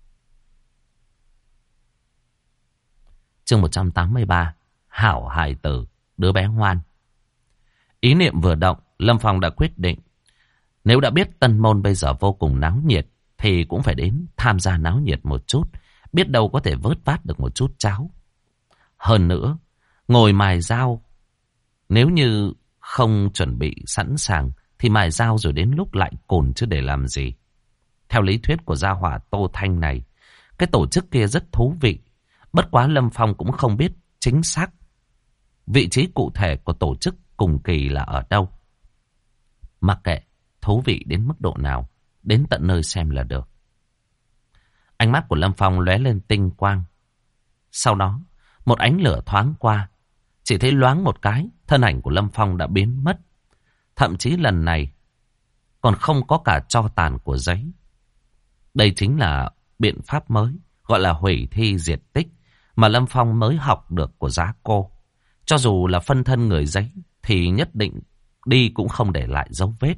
Chương 183, Hảo hài tử, đứa bé ngoan. Ý niệm vừa động, Lâm Phong đã quyết định, nếu đã biết Tân Môn bây giờ vô cùng náo nhiệt, thì cũng phải đến tham gia náo nhiệt một chút, biết đâu có thể vớt vát được một chút cháo. Hơn nữa, ngồi mài dao, nếu như không chuẩn bị sẵn sàng, thì mài dao rồi đến lúc lại cồn chứ để làm gì. Theo lý thuyết của gia hỏa Tô Thanh này, cái tổ chức kia rất thú vị. Bất quá Lâm Phong cũng không biết chính xác vị trí cụ thể của tổ chức cùng kỳ là ở đâu. Mặc kệ thú vị đến mức độ nào, đến tận nơi xem là được. Ánh mắt của Lâm Phong lóe lên tinh quang. Sau đó, một ánh lửa thoáng qua. Chỉ thấy loáng một cái, thân ảnh của Lâm Phong đã biến mất. Thậm chí lần này còn không có cả tro tàn của giấy. Đây chính là biện pháp mới, gọi là hủy thi diệt tích, mà Lâm Phong mới học được của Giá Cô. Cho dù là phân thân người giấy, thì nhất định đi cũng không để lại dấu vết.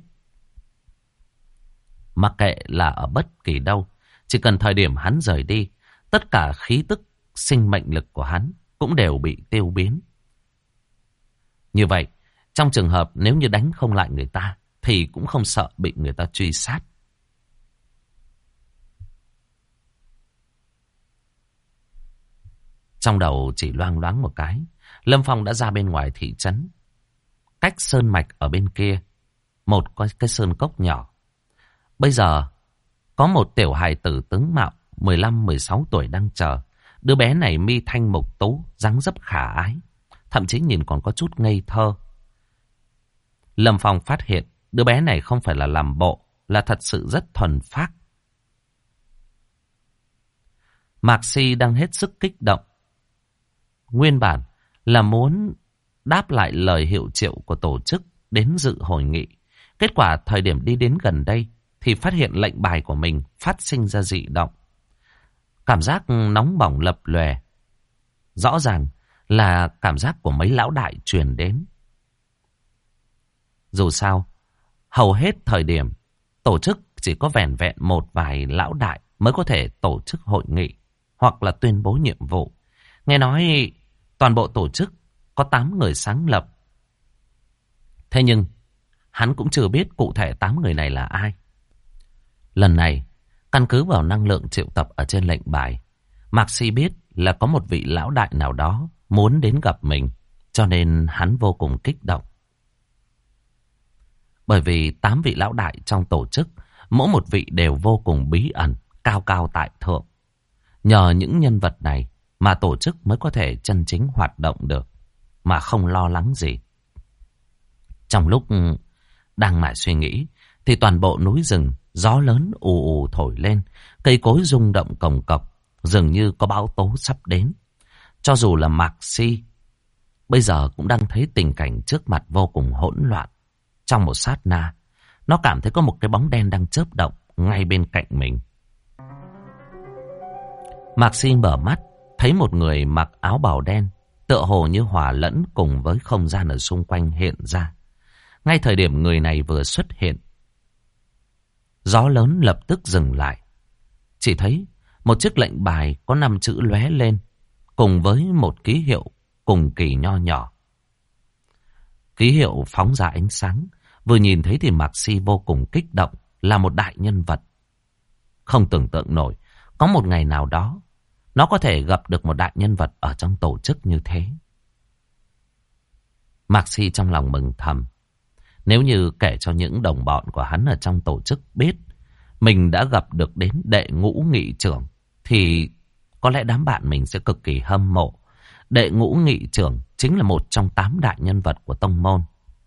Mặc kệ là ở bất kỳ đâu, chỉ cần thời điểm hắn rời đi, tất cả khí tức, sinh mệnh lực của hắn cũng đều bị tiêu biến. Như vậy, trong trường hợp nếu như đánh không lại người ta, thì cũng không sợ bị người ta truy sát. Trong đầu chỉ loang loáng một cái, Lâm Phong đã ra bên ngoài thị trấn. Cách sơn mạch ở bên kia, một cái sơn cốc nhỏ. Bây giờ, có một tiểu hài tử tướng mạo 15-16 tuổi đang chờ. Đứa bé này mi thanh mục tú, dáng dấp khả ái, thậm chí nhìn còn có chút ngây thơ. Lâm Phong phát hiện đứa bé này không phải là làm bộ, là thật sự rất thuần phác. Mạc Si đang hết sức kích động. Nguyên bản là muốn đáp lại lời hiệu triệu của tổ chức đến dự hội nghị. Kết quả thời điểm đi đến gần đây thì phát hiện lệnh bài của mình phát sinh ra dị động. Cảm giác nóng bỏng lập lòe. Rõ ràng là cảm giác của mấy lão đại truyền đến. Dù sao, hầu hết thời điểm tổ chức chỉ có vẻn vẹn một vài lão đại mới có thể tổ chức hội nghị hoặc là tuyên bố nhiệm vụ. Nghe nói toàn bộ tổ chức có 8 người sáng lập. Thế nhưng hắn cũng chưa biết cụ thể 8 người này là ai. Lần này, căn cứ vào năng lượng triệu tập ở trên lệnh bài, Mạc Si biết là có một vị lão đại nào đó muốn đến gặp mình, cho nên hắn vô cùng kích động. Bởi vì 8 vị lão đại trong tổ chức, mỗi một vị đều vô cùng bí ẩn, cao cao tại thượng. Nhờ những nhân vật này mà tổ chức mới có thể chân chính hoạt động được, mà không lo lắng gì. Trong lúc đang mải suy nghĩ, thì toàn bộ núi rừng, gió lớn ù ù thổi lên, cây cối rung động cồng cọc, dường như có bão tố sắp đến. Cho dù là Mạc Si, bây giờ cũng đang thấy tình cảnh trước mặt vô cùng hỗn loạn. Trong một sát na, nó cảm thấy có một cái bóng đen đang chớp động ngay bên cạnh mình. Mạc Si mở mắt, thấy một người mặc áo bào đen, tựa hồ như hòa lẫn cùng với không gian ở xung quanh hiện ra. Ngay thời điểm người này vừa xuất hiện, gió lớn lập tức dừng lại. Chỉ thấy một chiếc lệnh bài có 5 chữ lóe lên, cùng với một ký hiệu cùng kỳ nho nhỏ. Ký hiệu phóng ra ánh sáng, vừa nhìn thấy thì Mạc Si vô cùng kích động, là một đại nhân vật. Không tưởng tượng nổi, có một ngày nào đó, nó có thể gặp được một đại nhân vật ở trong tổ chức như thế. Mạc Si trong lòng mừng thầm. Nếu như kể cho những đồng bọn của hắn ở trong tổ chức biết mình đã gặp được đến đệ ngũ nghị trưởng, thì có lẽ đám bạn mình sẽ cực kỳ hâm mộ. Đệ ngũ nghị trưởng chính là một trong 8 đại nhân vật của tông môn.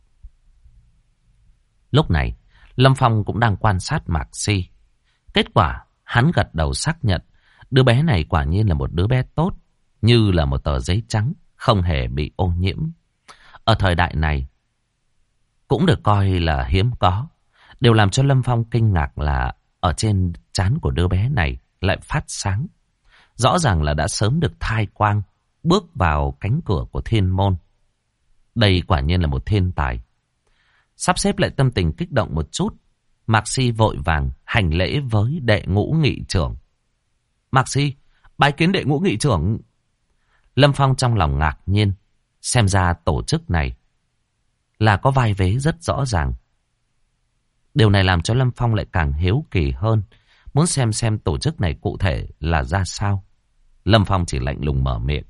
Lúc này, Lâm Phong cũng đang quan sát Mạc Si. Kết quả, hắn gật đầu xác nhận đứa bé này quả nhiên là một đứa bé tốt, như là một tờ giấy trắng, không hề bị ô nhiễm. Ở thời đại này, cũng được coi là hiếm có. Điều làm cho Lâm Phong kinh ngạc là ở trên trán của đứa bé này lại phát sáng. Rõ ràng là đã sớm được thai quang, bước vào cánh cửa của thiên môn. Đây quả nhiên là một thiên tài. Sắp xếp lại tâm tình kích động một chút, Mạc Si vội vàng hành lễ với đệ ngũ nghị trưởng. Mạc Si, bái kiến đệ ngũ nghị trưởng. Lâm Phong trong lòng ngạc nhiên, xem ra tổ chức này là có vai vế rất rõ ràng. Điều này làm cho Lâm Phong lại càng hiếu kỳ hơn, muốn xem tổ chức này cụ thể là ra sao. Lâm Phong chỉ lạnh lùng mở miệng.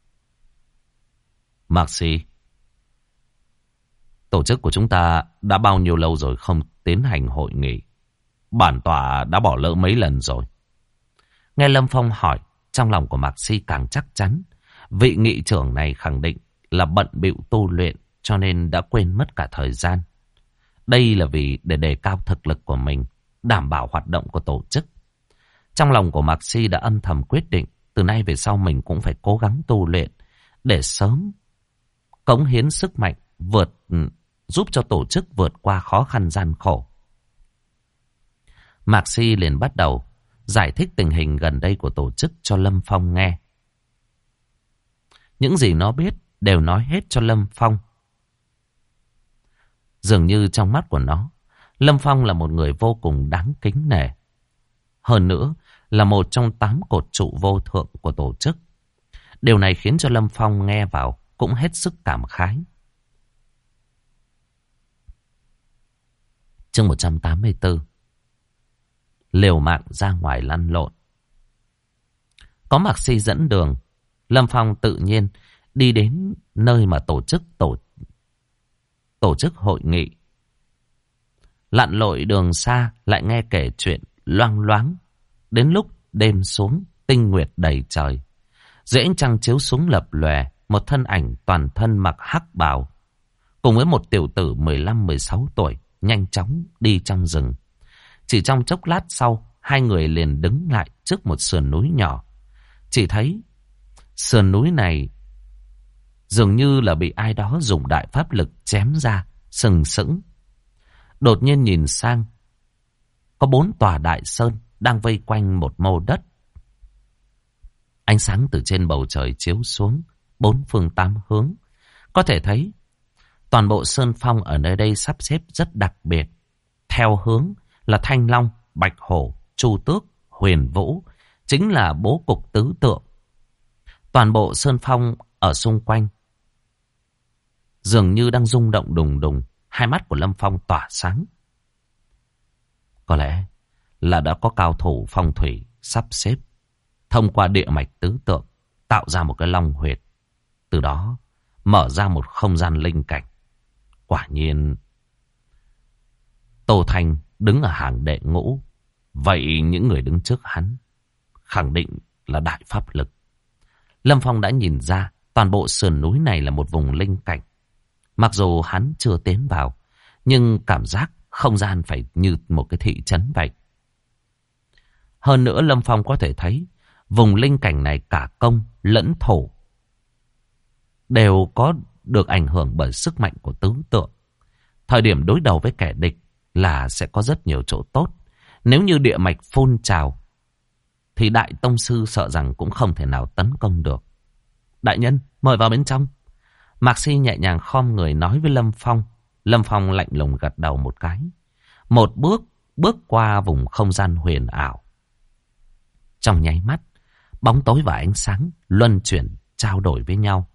Mạc Si, tổ chức của chúng ta đã bao nhiêu lâu rồi không tiến hành hội nghị? Bản tọa đã bỏ lỡ mấy lần rồi. Nghe Lâm Phong hỏi, trong lòng của Mạc Si càng chắc chắn. Vị nghị trưởng này khẳng định là bận bịu tu luyện, cho nên đã quên mất cả thời gian. Đây là vì để đề cao thực lực của mình, đảm bảo hoạt động của tổ chức. Trong lòng của Mạc Si đã âm thầm quyết định, từ nay về sau mình cũng phải cố gắng tu luyện để sớm cống hiến sức mạnh giúp cho tổ chức vượt qua khó khăn gian khổ. Mạc Si liền bắt đầu giải thích tình hình gần đây của tổ chức cho Lâm Phong nghe. Những gì nó biết đều nói hết cho Lâm Phong. Dường như trong mắt của nó, Lâm Phong là một người vô cùng đáng kính nể. Hơn nữa là một trong 8 cột trụ vô thượng của tổ chức. Điều này khiến cho Lâm Phong nghe vào cũng hết sức cảm khái. Chương 184. Liều mạng ra ngoài lăn lộn. Có Mạc Si dẫn đường, Lâm Phong tự nhiên đi đến nơi mà tổ chức hội nghị. Lặn lội đường xa lại nghe kể chuyện loang loáng. Đến lúc đêm xuống, tinh nguyệt đầy trời. Dưới ánh trăng chiếu xuống lập lòe, một thân ảnh toàn thân mặc hắc bào cùng với một tiểu tử 15-16 tuổi nhanh chóng đi trong rừng. Chỉ trong chốc lát sau, hai người liền đứng lại trước một sườn núi nhỏ. Chỉ thấy sườn núi này dường như là bị ai đó dùng đại pháp lực chém ra, sừng sững. Đột nhiên nhìn sang, có 4 tòa đại sơn đang vây quanh một mô đất. Ánh sáng từ trên bầu trời chiếu xuống 4 phương 8 hướng. Có thể thấy toàn bộ sơn phong ở nơi đây sắp xếp rất đặc biệt. Theo hướng là Thanh Long, Bạch Hổ, Chu Tước, Huyền Vũ, chính là bố cục tứ tượng. Toàn bộ sơn phong ở xung quanh dường như đang rung động đùng đùng. Hai mắt của Lâm Phong tỏa sáng. Có lẽ là đã có cao thủ phong thủy sắp xếp thông qua địa mạch tứ tượng tạo ra một cái long huyệt, từ đó mở ra một không gian linh cảnh. Quả nhiên Tô Thanh đứng ở hàng đệ ngũ, vậy những người đứng trước hắn khẳng định là đại pháp lực. Lâm Phong đã nhìn ra toàn bộ sườn núi này là một vùng linh cảnh. Mặc dù hắn chưa tiến vào, nhưng cảm giác không gian phải như một cái thị trấn vậy. Hơn nữa Lâm Phong có thể thấy vùng linh cảnh này cả công lẫn thổ đều có được ảnh hưởng bởi sức mạnh của tứ tượng. Thời điểm đối đầu với kẻ địch là sẽ có rất nhiều chỗ tốt. Nếu như địa mạch phun trào thì đại tông sư sợ rằng cũng không thể nào tấn công được. Đại nhân, mời vào bên trong. Mạc Si nhẹ nhàng khom người nói với Lâm Phong. Lâm Phong lạnh lùng gật đầu một cái. Một bước qua vùng không gian huyền ảo. Trong nháy mắt, bóng tối và ánh sáng luân chuyển trao đổi với nhau.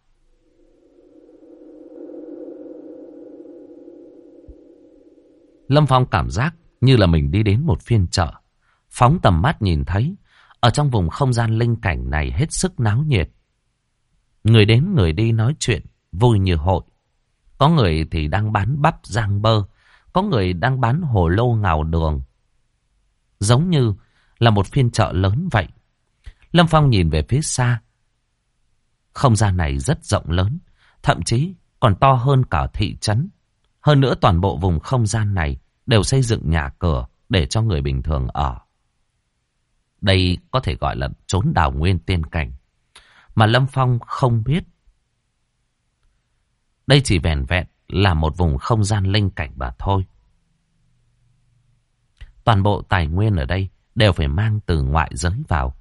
Lâm Phong cảm giác như là mình đi đến một phiên chợ. Phóng tầm mắt nhìn thấy, ở trong vùng không gian linh cảnh này hết sức náo nhiệt. Người đến người đi nói chuyện, vui như hội. Có người thì đang bán bắp rang bơ, có người đang bán hồ lô ngào đường. Giống như là một phiên chợ lớn vậy. Lâm Phong nhìn về phía xa. Không gian này rất rộng lớn, thậm chí còn to hơn cả thị trấn. Hơn nữa toàn bộ vùng không gian này đều xây dựng nhà cửa để cho người bình thường ở. Đây có thể gọi là chốn đào nguyên tiên cảnh. mà Lâm Phong không biết. Đây chỉ vẻn vẹn là một vùng không gian linh cảnh mà thôi. Toàn bộ tài nguyên ở đây đều phải mang từ ngoại giới vào.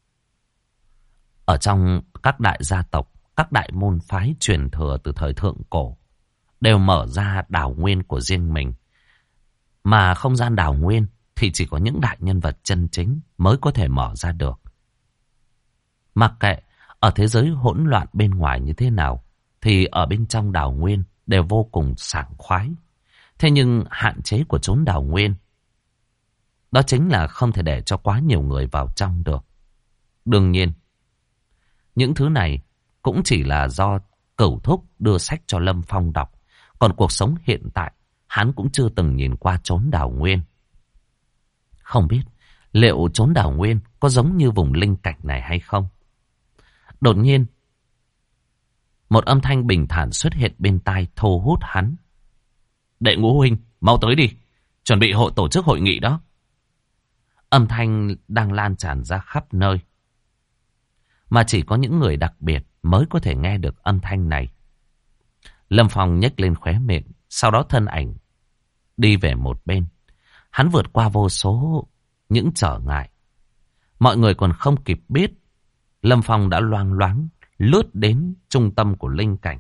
Ở trong các đại gia tộc, các đại môn phái truyền thừa từ thời thượng cổ đều mở ra đào nguyên của riêng mình. Mà không gian đào nguyên thì chỉ có những đại nhân vật chân chính mới có thể mở ra được. Mặc kệ ở thế giới hỗn loạn bên ngoài như thế nào, thì ở bên trong đào nguyên đều vô cùng sảng khoái. Thế nhưng hạn chế của chốn đào nguyên đó chính là không thể để cho quá nhiều người vào trong được. Đương nhiên, những thứ này cũng chỉ là do Cửu Thúc đưa sách cho Lâm Phong đọc. Còn cuộc sống hiện tại, hắn cũng chưa từng nhìn qua chốn đào nguyên. Không biết liệu chốn đào nguyên có giống như vùng linh cảnh này hay không? Đột nhiên, một âm thanh bình thản xuất hiện bên tai thu hút hắn. Đệ Ngũ huynh, mau tới đi, chuẩn bị tổ chức hội nghị đó. Âm thanh đang lan tràn ra khắp nơi, mà chỉ có những người đặc biệt mới có thể nghe được âm thanh này. Lâm Phong nhếch lên khóe miệng, sau đó thân ảnh đi về một bên. Hắn vượt qua vô số những trở ngại. Mọi người còn không kịp biết, Lâm Phong đã loang loáng lướt đến trung tâm của linh cảnh.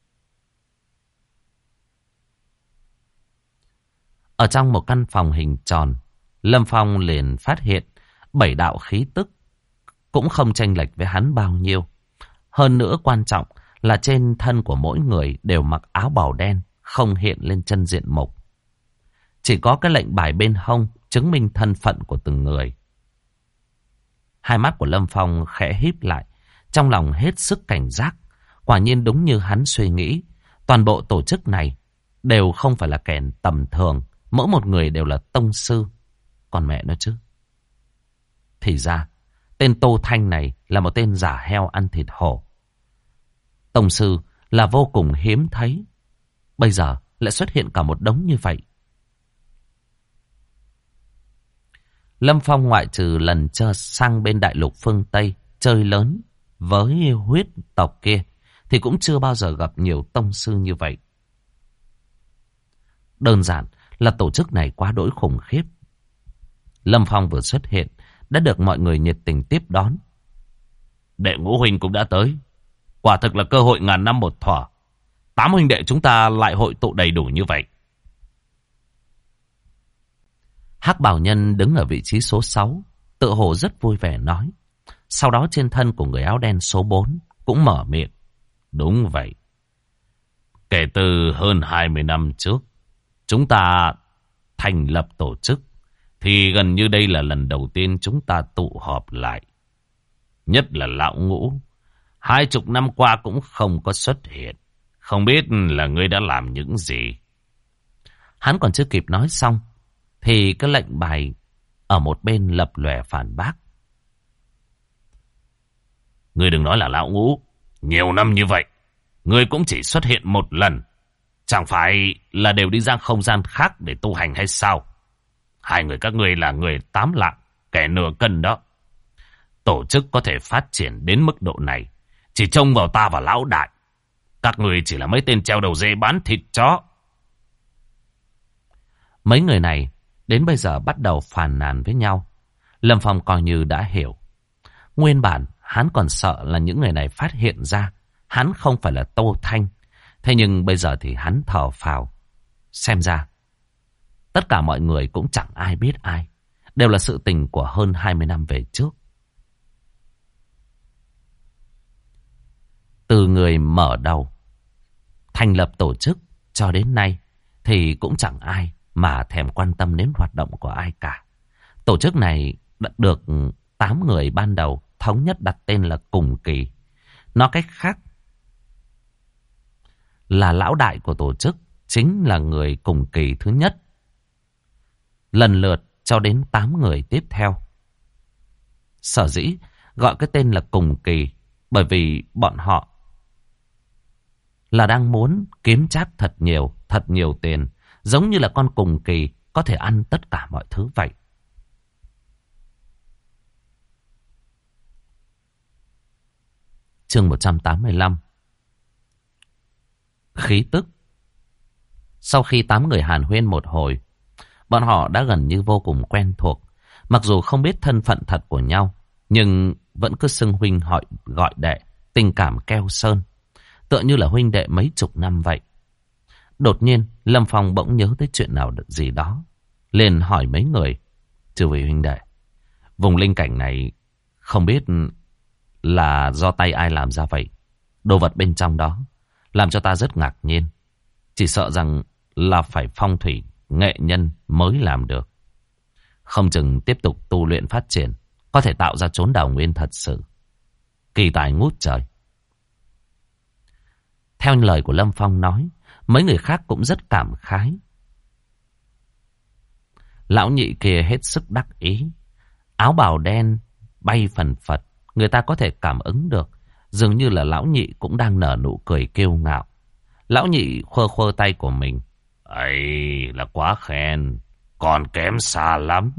Ở trong một căn phòng hình tròn, Lâm Phong liền phát hiện 7 đạo khí tức cũng không chênh lệch với hắn bao nhiêu. Hơn nữa quan trọng là trên thân của mỗi người đều mặc áo bào đen, không hiện lên chân diện mục. Chỉ có cái lệnh bài bên hông chứng minh thân phận của từng người. Hai mắt của Lâm Phong khẽ híp lại, trong lòng hết sức cảnh giác. Quả nhiên đúng như hắn suy nghĩ, toàn bộ tổ chức này đều không phải là kẻ tầm thường, mỗi một người đều là tông sư. Còn mẹ nó chứ. Thì ra, tên Tô Thanh này là một tên giả heo ăn thịt hổ. Tông sư là vô cùng hiếm thấy. Bây giờ lại xuất hiện cả một đống như vậy. Lâm Phong ngoại trừ lần sang bên đại lục phương Tây chơi lớn với huyết tộc kia, thì cũng chưa bao giờ gặp nhiều tông sư như vậy. Đơn giản là tổ chức này quá đỗi khủng khiếp. Lâm Phong vừa xuất hiện đã được mọi người nhiệt tình tiếp đón. Đệ Ngũ huynh cũng đã tới. Quả thực là cơ hội ngàn năm một thỏa. 8 huynh đệ chúng ta lại hội tụ đầy đủ như vậy. Hắc Bảo Nhân đứng ở vị trí số 6, tự hồ rất vui vẻ nói. Sau đó trên thân của người áo đen số 4 cũng mở miệng. Đúng vậy. Kể từ hơn 20 năm trước, chúng ta thành lập tổ chức, thì gần như đây là lần đầu tiên chúng ta tụ họp lại. Nhất là lão Ngũ, 20 năm qua cũng không có xuất hiện. Không biết là ngươi đã làm những gì. Hắn còn chưa kịp nói xong, thì cái lệnh bài ở một bên lập lòe phản bác. Ngươi đừng nói là lão Ngũ, nhiều năm như vậy, ngươi cũng chỉ xuất hiện một lần. Chẳng phải là đều đi ra không gian khác để tu hành hay sao? Hai người các ngươi là người 8 lạng, kẻ nửa cân đó. Tổ chức có thể phát triển đến mức độ này, chỉ trông vào ta và lão đại. Các người chỉ là mấy tên treo đầu dê bán thịt chó. Mấy người này đến bây giờ bắt đầu phàn nàn với nhau. Lâm Phong coi như đã hiểu. Nguyên bản hắn còn sợ là những người này phát hiện ra hắn không phải là Tô Thanh. Thế nhưng bây giờ thì hắn thở phào. Xem ra tất cả mọi người cũng chẳng ai biết ai. Đều là sự tình của hơn 20 năm về trước. Từ người mở đầu thành lập tổ chức cho đến nay thì cũng chẳng ai mà thèm quan tâm đến hoạt động của ai cả. Tổ chức này đã được 8 người ban đầu thống nhất đặt tên là Cùng Kỳ. Nói cách khác là lão đại của tổ chức chính là người Cùng Kỳ thứ nhất. Lần lượt cho đến 8 người tiếp theo. Sở dĩ gọi cái tên là Cùng Kỳ bởi vì bọn họ là đang muốn kiếm trác thật nhiều tiền. Giống như là con Cùng Kỳ có thể ăn tất cả mọi thứ vậy. Chương 185. Khí tức. Sau khi 8 người hàn huyên một hồi, bọn họ đã gần như vô cùng quen thuộc. Mặc dù không biết thân phận thật của nhau, nhưng vẫn cứ xưng huynh gọi đệ, tình cảm keo sơn, tựa như là huynh đệ mấy chục năm vậy. Đột nhiên, Lâm Phong bỗng nhớ tới chuyện nào gì đó, liền hỏi mấy người: chư vị huynh đệ, vùng linh cảnh này không biết là do tay ai làm ra vậy? Đồ vật bên trong đó làm cho ta rất ngạc nhiên. Chỉ sợ rằng là phải phong thủy nghệ nhân mới làm được. Không chừng tiếp tục tu luyện phát triển, có thể tạo ra chốn đào nguyên thật sự. Kỳ tài ngút trời. Theo lời của Lâm Phong nói, mấy người khác cũng rất cảm khái. Lão nhị kia hết sức đắc ý. Áo bào đen bay phần phật, người ta có thể cảm ứng được. Dường như là lão nhị cũng đang nở nụ cười kiêu ngạo. Lão nhị khơ khơ tay của mình. Ấy là quá khen, còn kém xa lắm.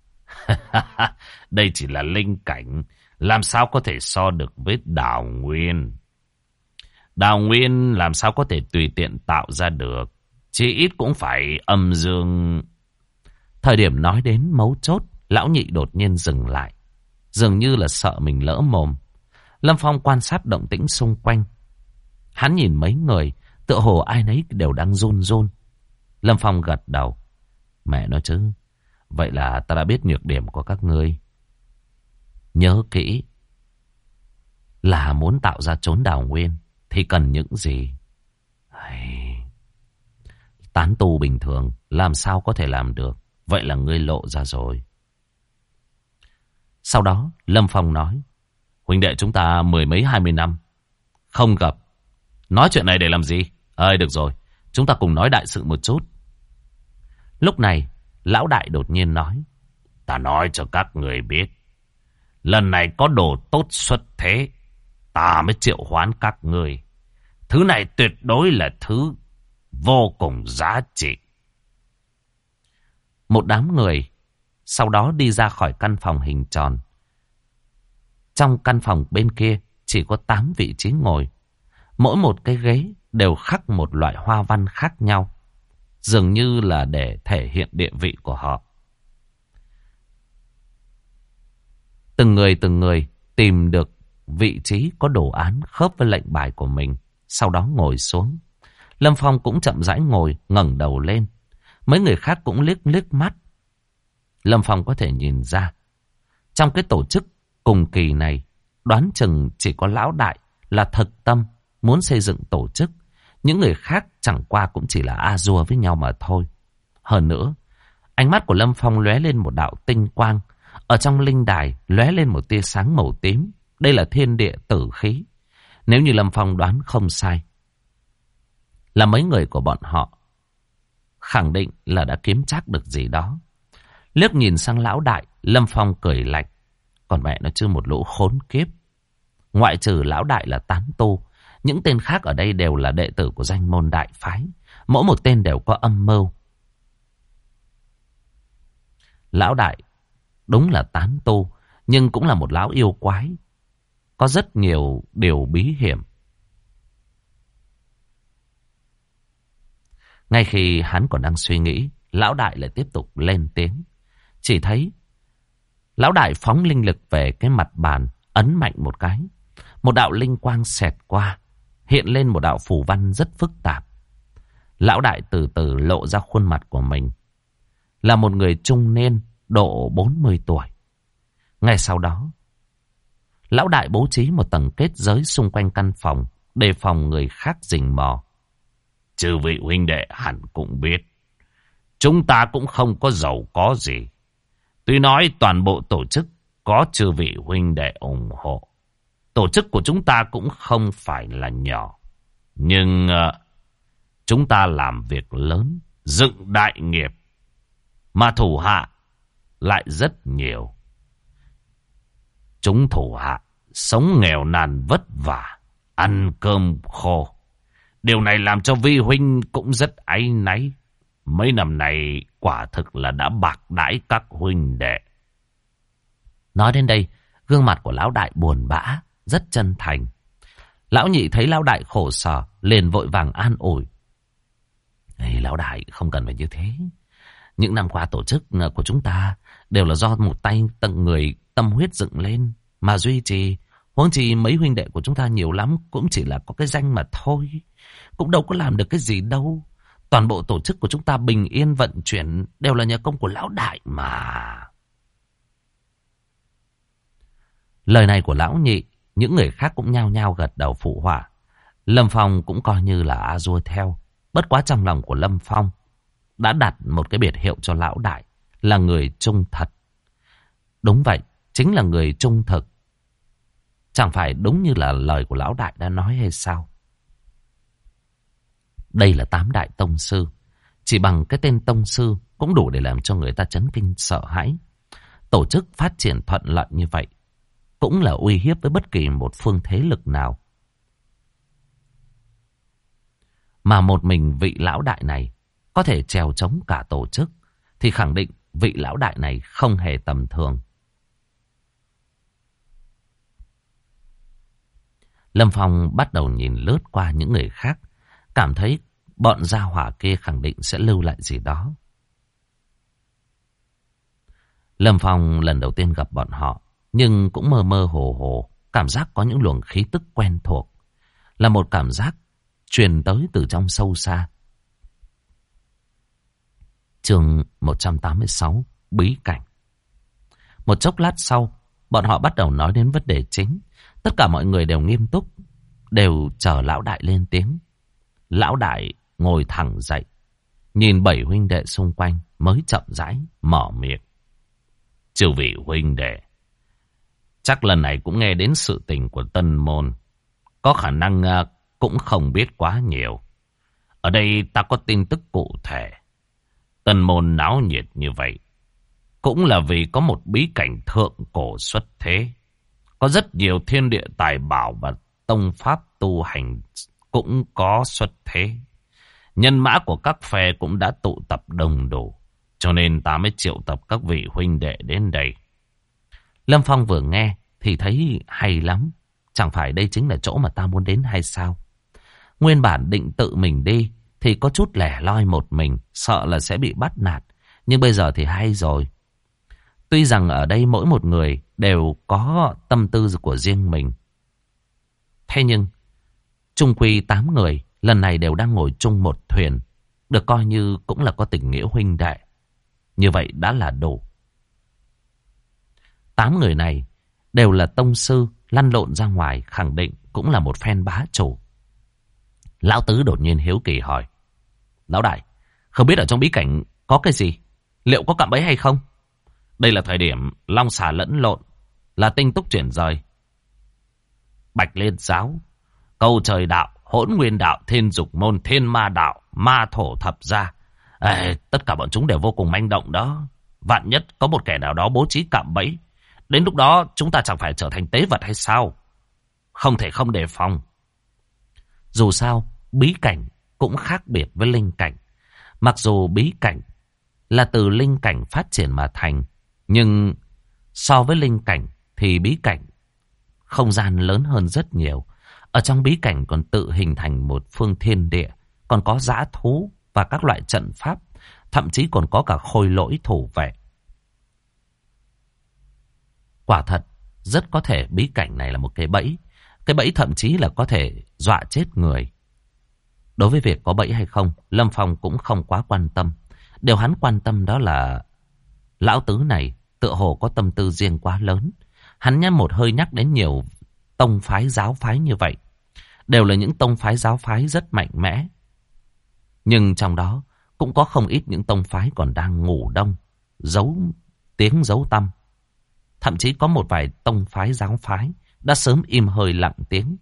Đây chỉ là linh cảnh, làm sao có thể so được với đào nguyên. Đào nguyên làm sao có thể tùy tiện tạo ra được, chỉ ít cũng phải âm dương. Thời điểm nói đến mấu chốt, lão nhị đột nhiên dừng lại, dường như là sợ mình lỡ mồm. Lâm Phong quan sát động tĩnh xung quanh. Hắn nhìn mấy người, tựa hồ ai nấy đều đang run run. Lâm Phong gật đầu. Mẹ nói chứ, vậy là ta đã biết nhược điểm của các ngươi. Nhớ kỹ, là muốn tạo ra chốn đào nguyên thì cần những gì? Tán tu bình thường làm sao có thể làm được. Vậy là ngươi lộ ra rồi. Sau đó Lâm Phong nói: huynh đệ chúng ta 10 mấy 20 năm không gặp, nói chuyện này để làm gì? Được rồi, chúng ta cùng nói đại sự một chút. Lúc này lão đại đột nhiên nói: ta nói cho các người biết, lần này có đồ tốt xuất thế, ta mới triệu hoán các người. Thứ này tuyệt đối là thứ vô cùng giá trị. Một đám người sau đó đi ra khỏi căn phòng hình tròn. Trong căn phòng bên kia chỉ có 8 vị trí ngồi. Mỗi một cái ghế đều khắc một loại hoa văn khác nhau, dường như là để thể hiện địa vị của họ. Từng người tìm được vị trí có đồ án khớp với lệnh bài của mình, sau đó ngồi xuống. Lâm Phong cũng chậm rãi ngồi, ngẩng đầu lên. Mấy người khác cũng liếc mắt. Lâm Phong có thể nhìn ra, trong cái tổ chức cùng kỳ này, đoán chừng chỉ có lão đại là thực tâm muốn xây dựng tổ chức. Những người khác chẳng qua cũng chỉ là a dua với nhau mà thôi. Hơn nữa, ánh mắt của Lâm Phong lóe lên một đạo tinh quang. Ở trong linh đài lóe lên một tia sáng màu tím. Đây là thiên địa tử khí. Nếu như Lâm Phong đoán không sai, là mấy người của bọn họ khẳng định là đã kiếm trác được gì đó. Liếc nhìn sang lão đại, Lâm Phong cười lạnh. Còn mẹ nó chứ một lũ khốn kiếp. Ngoại trừ lão đại là tán tu, những tên khác ở đây đều là đệ tử của danh môn đại phái. Mỗi một tên đều có âm mưu. Lão đại đúng là tán tu, nhưng cũng là một lão yêu quái, có rất nhiều điều bí hiểm. Ngay khi hắn còn đang suy nghĩ, lão đại lại tiếp tục lên tiếng. Chỉ thấy lão đại phóng linh lực về cái mặt bàn, ấn mạnh một cái. Một đạo linh quang xẹt qua, hiện lên một đạo phù văn rất phức tạp. Lão đại từ từ lộ ra khuôn mặt của mình. Là một người trung niên, độ 40 tuổi. Ngay sau đó, lão đại bố trí một tầng kết giới xung quanh căn phòng, đề phòng người khác rình mò. Chư vị huynh đệ hẳn cũng biết, chúng ta cũng không có giàu có gì. Tuy nói toàn bộ tổ chức có chư vị huynh đệ ủng hộ, tổ chức của chúng ta cũng không phải là nhỏ. Nhưng chúng ta làm việc lớn, dựng đại nghiệp, mà thủ hạ lại rất nhiều. Chúng thủ hạ sống nghèo nàn vất vả, ăn cơm khô. Điều này làm cho vi huynh cũng rất áy náy. Mấy năm này quả thực là đã bạc đãi các huynh đệ. Nói đến đây, gương mặt của lão đại buồn bã, rất chân thành. Lão nhị thấy lão đại khổ sở, liền vội vàng an ủi. Ê, lão đại không cần phải như thế. Những năm qua tổ chức của chúng ta đều là do một tay tận người tâm huyết dựng lên mà duy trì. Huống chi mấy huynh đệ của chúng ta nhiều lắm cũng chỉ là có cái danh mà thôi. Cũng đâu có làm được cái gì đâu. Toàn bộ tổ chức của chúng ta bình yên vận chuyển đều là nhờ công của lão đại mà. Lời này của lão nhị, những người khác cũng nhao nhao gật đầu phụ họa. Lâm Phong cũng coi như là a dua theo. Bất quá trong lòng của Lâm Phong đã đặt một cái biệt hiệu cho lão đại là người trung thật. Đúng vậy, chính là người trung thực. Chẳng phải đúng như là lời của lão đại đã nói hay sao? Đây là 8 đại tông sư. Chỉ bằng cái tên tông sư cũng đủ để làm cho người ta chấn kinh sợ hãi. Tổ chức phát triển thuận lợi như vậy cũng là uy hiếp với bất kỳ một phương thế lực nào. Mà một mình vị lão đại này có thể trèo chống cả tổ chức thì khẳng định vị lão đại này không hề tầm thường. Lâm Phong bắt đầu nhìn lướt qua những người khác, cảm thấy bọn gia hỏa kia khẳng định sẽ lưu lại gì đó. Lâm Phong lần đầu tiên gặp bọn họ, nhưng cũng mơ mơ hồ hồ, cảm giác có những luồng khí tức quen thuộc. Là một cảm giác truyền tới từ trong sâu xa. Chương 186, bí cảnh. Một chốc lát sau, bọn họ bắt đầu nói đến vấn đề chính. Tất cả mọi người đều nghiêm túc, đều chờ lão đại lên tiếng. Lão đại ngồi thẳng dậy, nhìn 7 huynh đệ xung quanh mới chậm rãi mở miệng. Chư vị huynh đệ, chắc lần này cũng nghe đến sự tình của Tân Môn. Có khả năng cũng không biết quá nhiều. Ở đây ta có tin tức cụ thể. Tân Môn náo nhiệt như vậy cũng là vì có một bí cảnh thượng cổ xuất thế. Có rất nhiều thiên địa tài bảo và tông pháp tu hành cũng có xuất thế. Nhân mã của các phe cũng đã tụ tập đông đủ, cho nên ta mới triệu tập các vị huynh đệ đến đây. Lâm Phong vừa nghe thì thấy hay lắm. Chẳng phải đây chính là chỗ mà ta muốn đến hay sao? Nguyên bản định tự mình đi thì có chút lẻ loi một mình, sợ là sẽ bị bắt nạt. Nhưng bây giờ thì hay rồi. Tuy rằng ở đây mỗi một người đều có tâm tư của riêng mình. Thế nhưng chung quy 8 người lần này đều đang ngồi chung một thuyền, được coi như cũng là có tình nghĩa huynh đệ. Như vậy đã là đủ. 8 người này đều là tông sư, lăn lộn ra ngoài, khẳng định cũng là một phen bá chủ. Lão Tứ đột nhiên hiếu kỳ hỏi. Lão đại, không biết ở trong bí cảnh có cái gì? Liệu có cạm bẫy hay không? Đây là thời điểm long xà lẫn lộn, là tinh túc chuyển rời. Bạch Liên giáo, câu trời đạo, hỗn nguyên đạo, thiên dục môn, thiên ma đạo, ma thổ thập gia. Tất cả bọn chúng đều vô cùng manh động đó. Vạn nhất có một kẻ nào đó bố trí cạm bẫy, đến lúc đó chúng ta chẳng phải trở thành tế vật hay sao? Không thể không đề phòng. Dù sao, bí cảnh cũng khác biệt với linh cảnh. Mặc dù bí cảnh là từ linh cảnh phát triển mà thành, nhưng so với linh cảnh thì bí cảnh không gian lớn hơn rất nhiều. Ở trong bí cảnh còn tự hình thành một phương thiên địa, còn có dã thú và các loại trận pháp, thậm chí còn có cả khôi lỗi thủ vệ. Quả thật, rất có thể bí cảnh này là một cái bẫy. Cái bẫy thậm chí là có thể dọa chết người. Đối với việc có bẫy hay không, Lâm Phong cũng không quá quan tâm. Điều hắn quan tâm đó là lão tứ này tựa hồ có tâm tư riêng quá lớn. Hắn nhắc một hơi nhắc đến nhiều tông phái giáo phái như vậy. Đều là những tông phái giáo phái rất mạnh mẽ. Nhưng trong đó cũng có không ít những tông phái còn đang ngủ đông, giấu tăm. Thậm chí có một vài tông phái giáo phái đã sớm im hơi lặng tiếng.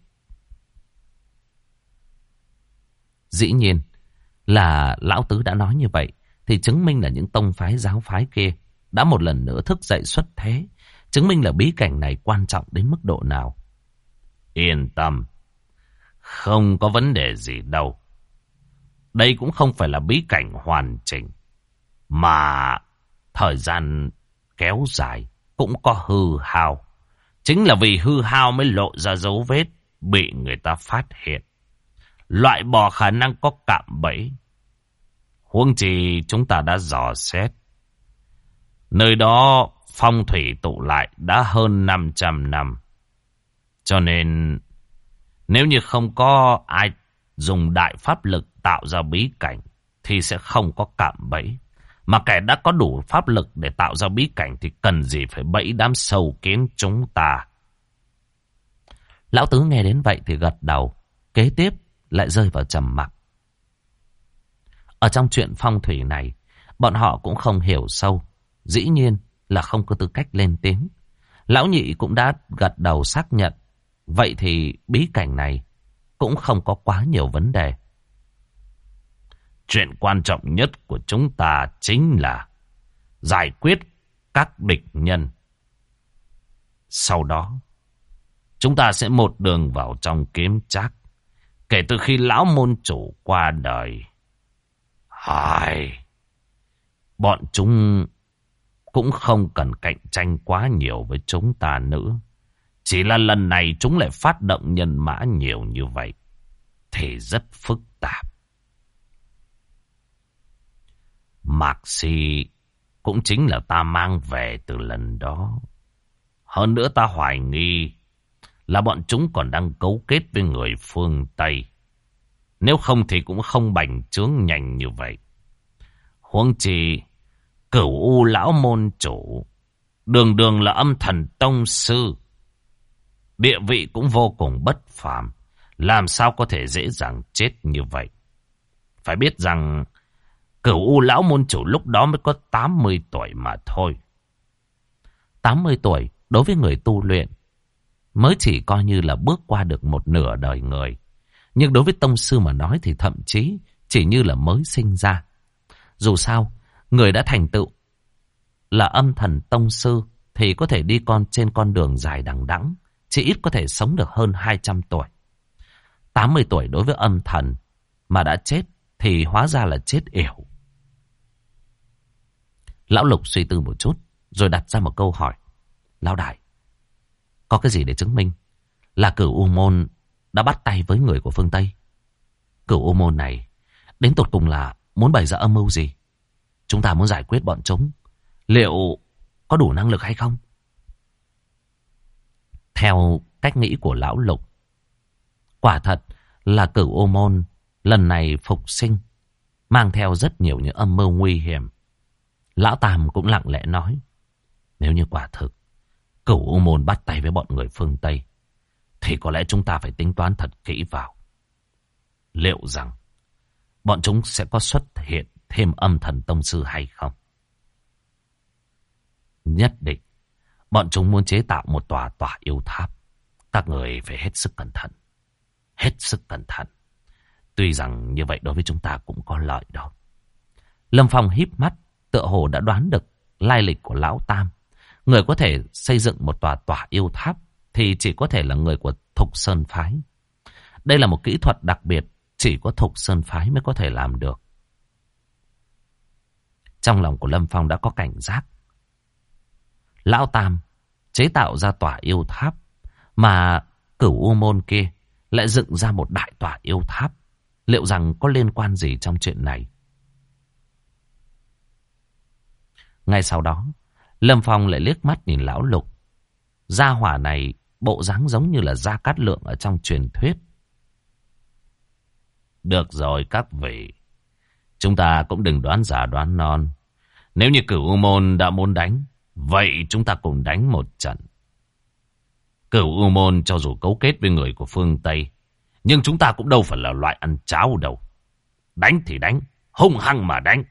Dĩ nhiên là lão tứ đã nói như vậy thì chứng minh là những tông phái giáo phái kia đã một lần nữa thức dậy xuất thế, chứng minh là bí cảnh này quan trọng đến mức độ nào. Yên tâm, không có vấn đề gì đâu. Đây cũng không phải là bí cảnh hoàn chỉnh, mà thời gian kéo dài cũng có hư hao. Chính là vì hư hao mới lộ ra dấu vết. bị người ta phát hiện, loại bỏ khả năng có cạm bẫy. Huống chi chúng ta đã dò xét. Nơi đó phong thủy tụ lại đã hơn 500 năm. Cho nên nếu như không có ai dùng đại pháp lực tạo ra bí cảnh thì sẽ không có cạm bẫy. Mà kẻ đã có đủ pháp lực để tạo ra bí cảnh thì cần gì phải bẫy đám sâu kiến chúng ta. Lão Tứ nghe đến vậy thì gật đầu. Kế tiếp lại rơi vào trầm mặc. Ở trong chuyện phong thủy này, bọn họ cũng không hiểu sâu. Dĩ nhiên là không có tư cách lên tiếng. Lão Nhị cũng đã gật đầu xác nhận. Vậy thì bí cảnh này cũng không có quá nhiều vấn đề. Chuyện quan trọng nhất của chúng ta chính là giải quyết các địch nhân. Sau đó, chúng ta sẽ một đường vào trong kiếm trác. Kể từ khi lão môn chủ qua đời, bọn chúng cũng không cần cạnh tranh quá nhiều với chúng ta nữa. Chỉ là lần này chúng lại phát động nhân mã nhiều như vậy thì rất phức tạp. Mạc Si cũng chính là ta mang về từ lần đó. Hơn nữa ta hoài nghi là bọn chúng còn đang cấu kết với người phương Tây. Nếu không thì cũng không bành trướng nhanh như vậy. Huống chi Cửu U lão môn chủ đường đường là âm thần tông sư, địa vị cũng vô cùng bất phàm, làm sao có thể dễ dàng chết như vậy. Phải biết rằng Cửu U lão môn chủ lúc đó mới có 80 tuổi mà thôi. 80 tuổi đối với người tu luyện mới chỉ coi như là bước qua được một nửa đời người. Nhưng đối với tông sư mà nói thì thậm chí chỉ như là mới sinh ra. Dù sao, người đã thành tựu là âm thần tông sư thì có thể đi trên con đường dài đằng đẵng, chỉ ít có thể sống được hơn 200 tuổi. 80 tuổi đối với âm thần mà đã chết thì hóa ra là chết yểu. Lão Lục suy tư một chút rồi đặt ra một câu hỏi. Lão đại, có cái gì để chứng minh là Cửu U môn đã bắt tay với người của phương Tây? Cửu U môn này đến tột cùng là muốn bày ra âm mưu gì? Chúng ta muốn giải quyết bọn chúng, liệu có đủ năng lực hay không? Theo cách nghĩ của Lão Lục, quả thật là Cửu U môn lần này phục sinh mang theo rất nhiều những âm mưu nguy hiểm. Lão Tam cũng lặng lẽ nói, nếu như quả thực Cửu U môn bắt tay với bọn người phương Tây thì có lẽ chúng ta phải tính toán thật kỹ vào. Liệu rằng bọn chúng sẽ có xuất hiện thêm âm thần tông sư hay không? Nhất định bọn chúng muốn chế tạo một tòa yêu tháp. Các người phải hết sức cẩn thận. Hết sức cẩn thận. Tuy rằng như vậy đối với chúng ta cũng có lợi đó. Lâm Phong híp mắt, tựa hồ đã đoán được lai lịch của Lão Tam. Người có thể xây dựng một tòa yêu tháp thì chỉ có thể là người của Thục Sơn Phái. Đây là một kỹ thuật đặc biệt, chỉ có Thục Sơn Phái mới có thể làm được. Trong lòng của Lâm Phong đã có cảnh giác. Lão Tam chế tạo ra tòa yêu tháp, mà Cửu U môn kia lại dựng ra một đại tòa yêu tháp. Liệu rằng có liên quan gì trong chuyện này? Ngay sau đó, Lâm Phong lại liếc mắt nhìn Lão Lục. Gia hỏa này bộ dáng giống như là Gia Cát Lượng ở trong truyền thuyết. Được rồi các vị, chúng ta cũng đừng đoán già đoán non. Nếu như Cửu U môn đã muốn đánh, vậy chúng ta cùng đánh một trận. Cửu U môn cho dù cấu kết với người của phương Tây, nhưng chúng ta cũng đâu phải là loại ăn cháo đâu. Đánh thì đánh, hung hăng mà đánh.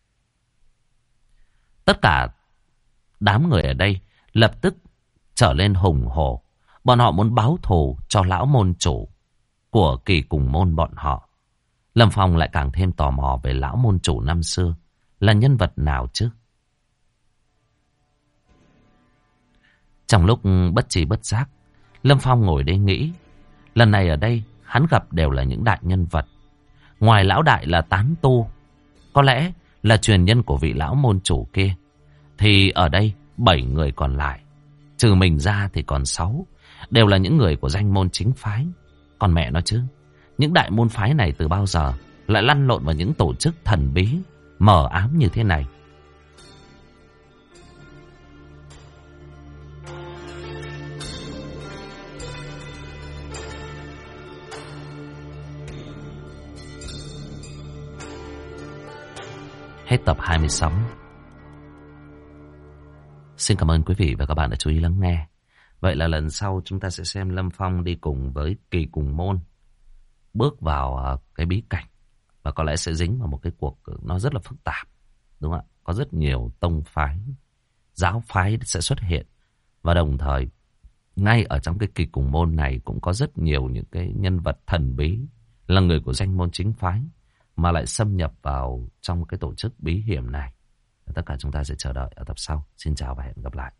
Tất cả đám người ở đây lập tức trở lên hùng hổ. Bọn họ muốn báo thù cho lão môn chủ của Kỳ Cùng môn bọn họ. Lâm Phong lại càng thêm tò mò về lão môn chủ năm xưa. Là nhân vật nào chứ? Trong lúc bất tri bất giác, Lâm Phong ngồi đây nghĩ. Lần này ở đây hắn gặp đều là những đại nhân vật. Ngoài lão đại là tán tu, có lẽ là truyền nhân của vị lão môn chủ kia, thì ở đây 7 người còn lại, trừ mình ra thì còn 6. đều là những người của danh môn chính phái. Còn mẹ nó chứ, những đại môn phái này từ bao giờ lại lăn lộn vào những tổ chức thần bí, mờ ám như thế này. Hết tập 26. Xin cảm ơn quý vị và các bạn đã chú ý lắng nghe. Vậy là lần sau chúng ta sẽ xem Lâm Phong đi cùng với Kỳ Cùng Môn bước vào cái bí cảnh, và có lẽ sẽ dính vào một cái cuộc nó rất là phức tạp, đúng không ạ? Có rất nhiều tông phái, giáo phái sẽ xuất hiện, và đồng thời ngay ở trong cái Kỳ Cùng Môn này cũng có rất nhiều những cái nhân vật thần bí là người của danh môn chính phái mà lại xâm nhập vào trong cái tổ chức bí hiểm này. Tất cả chúng ta sẽ chờ đợi ở tập sau. Xin chào và hẹn gặp lại.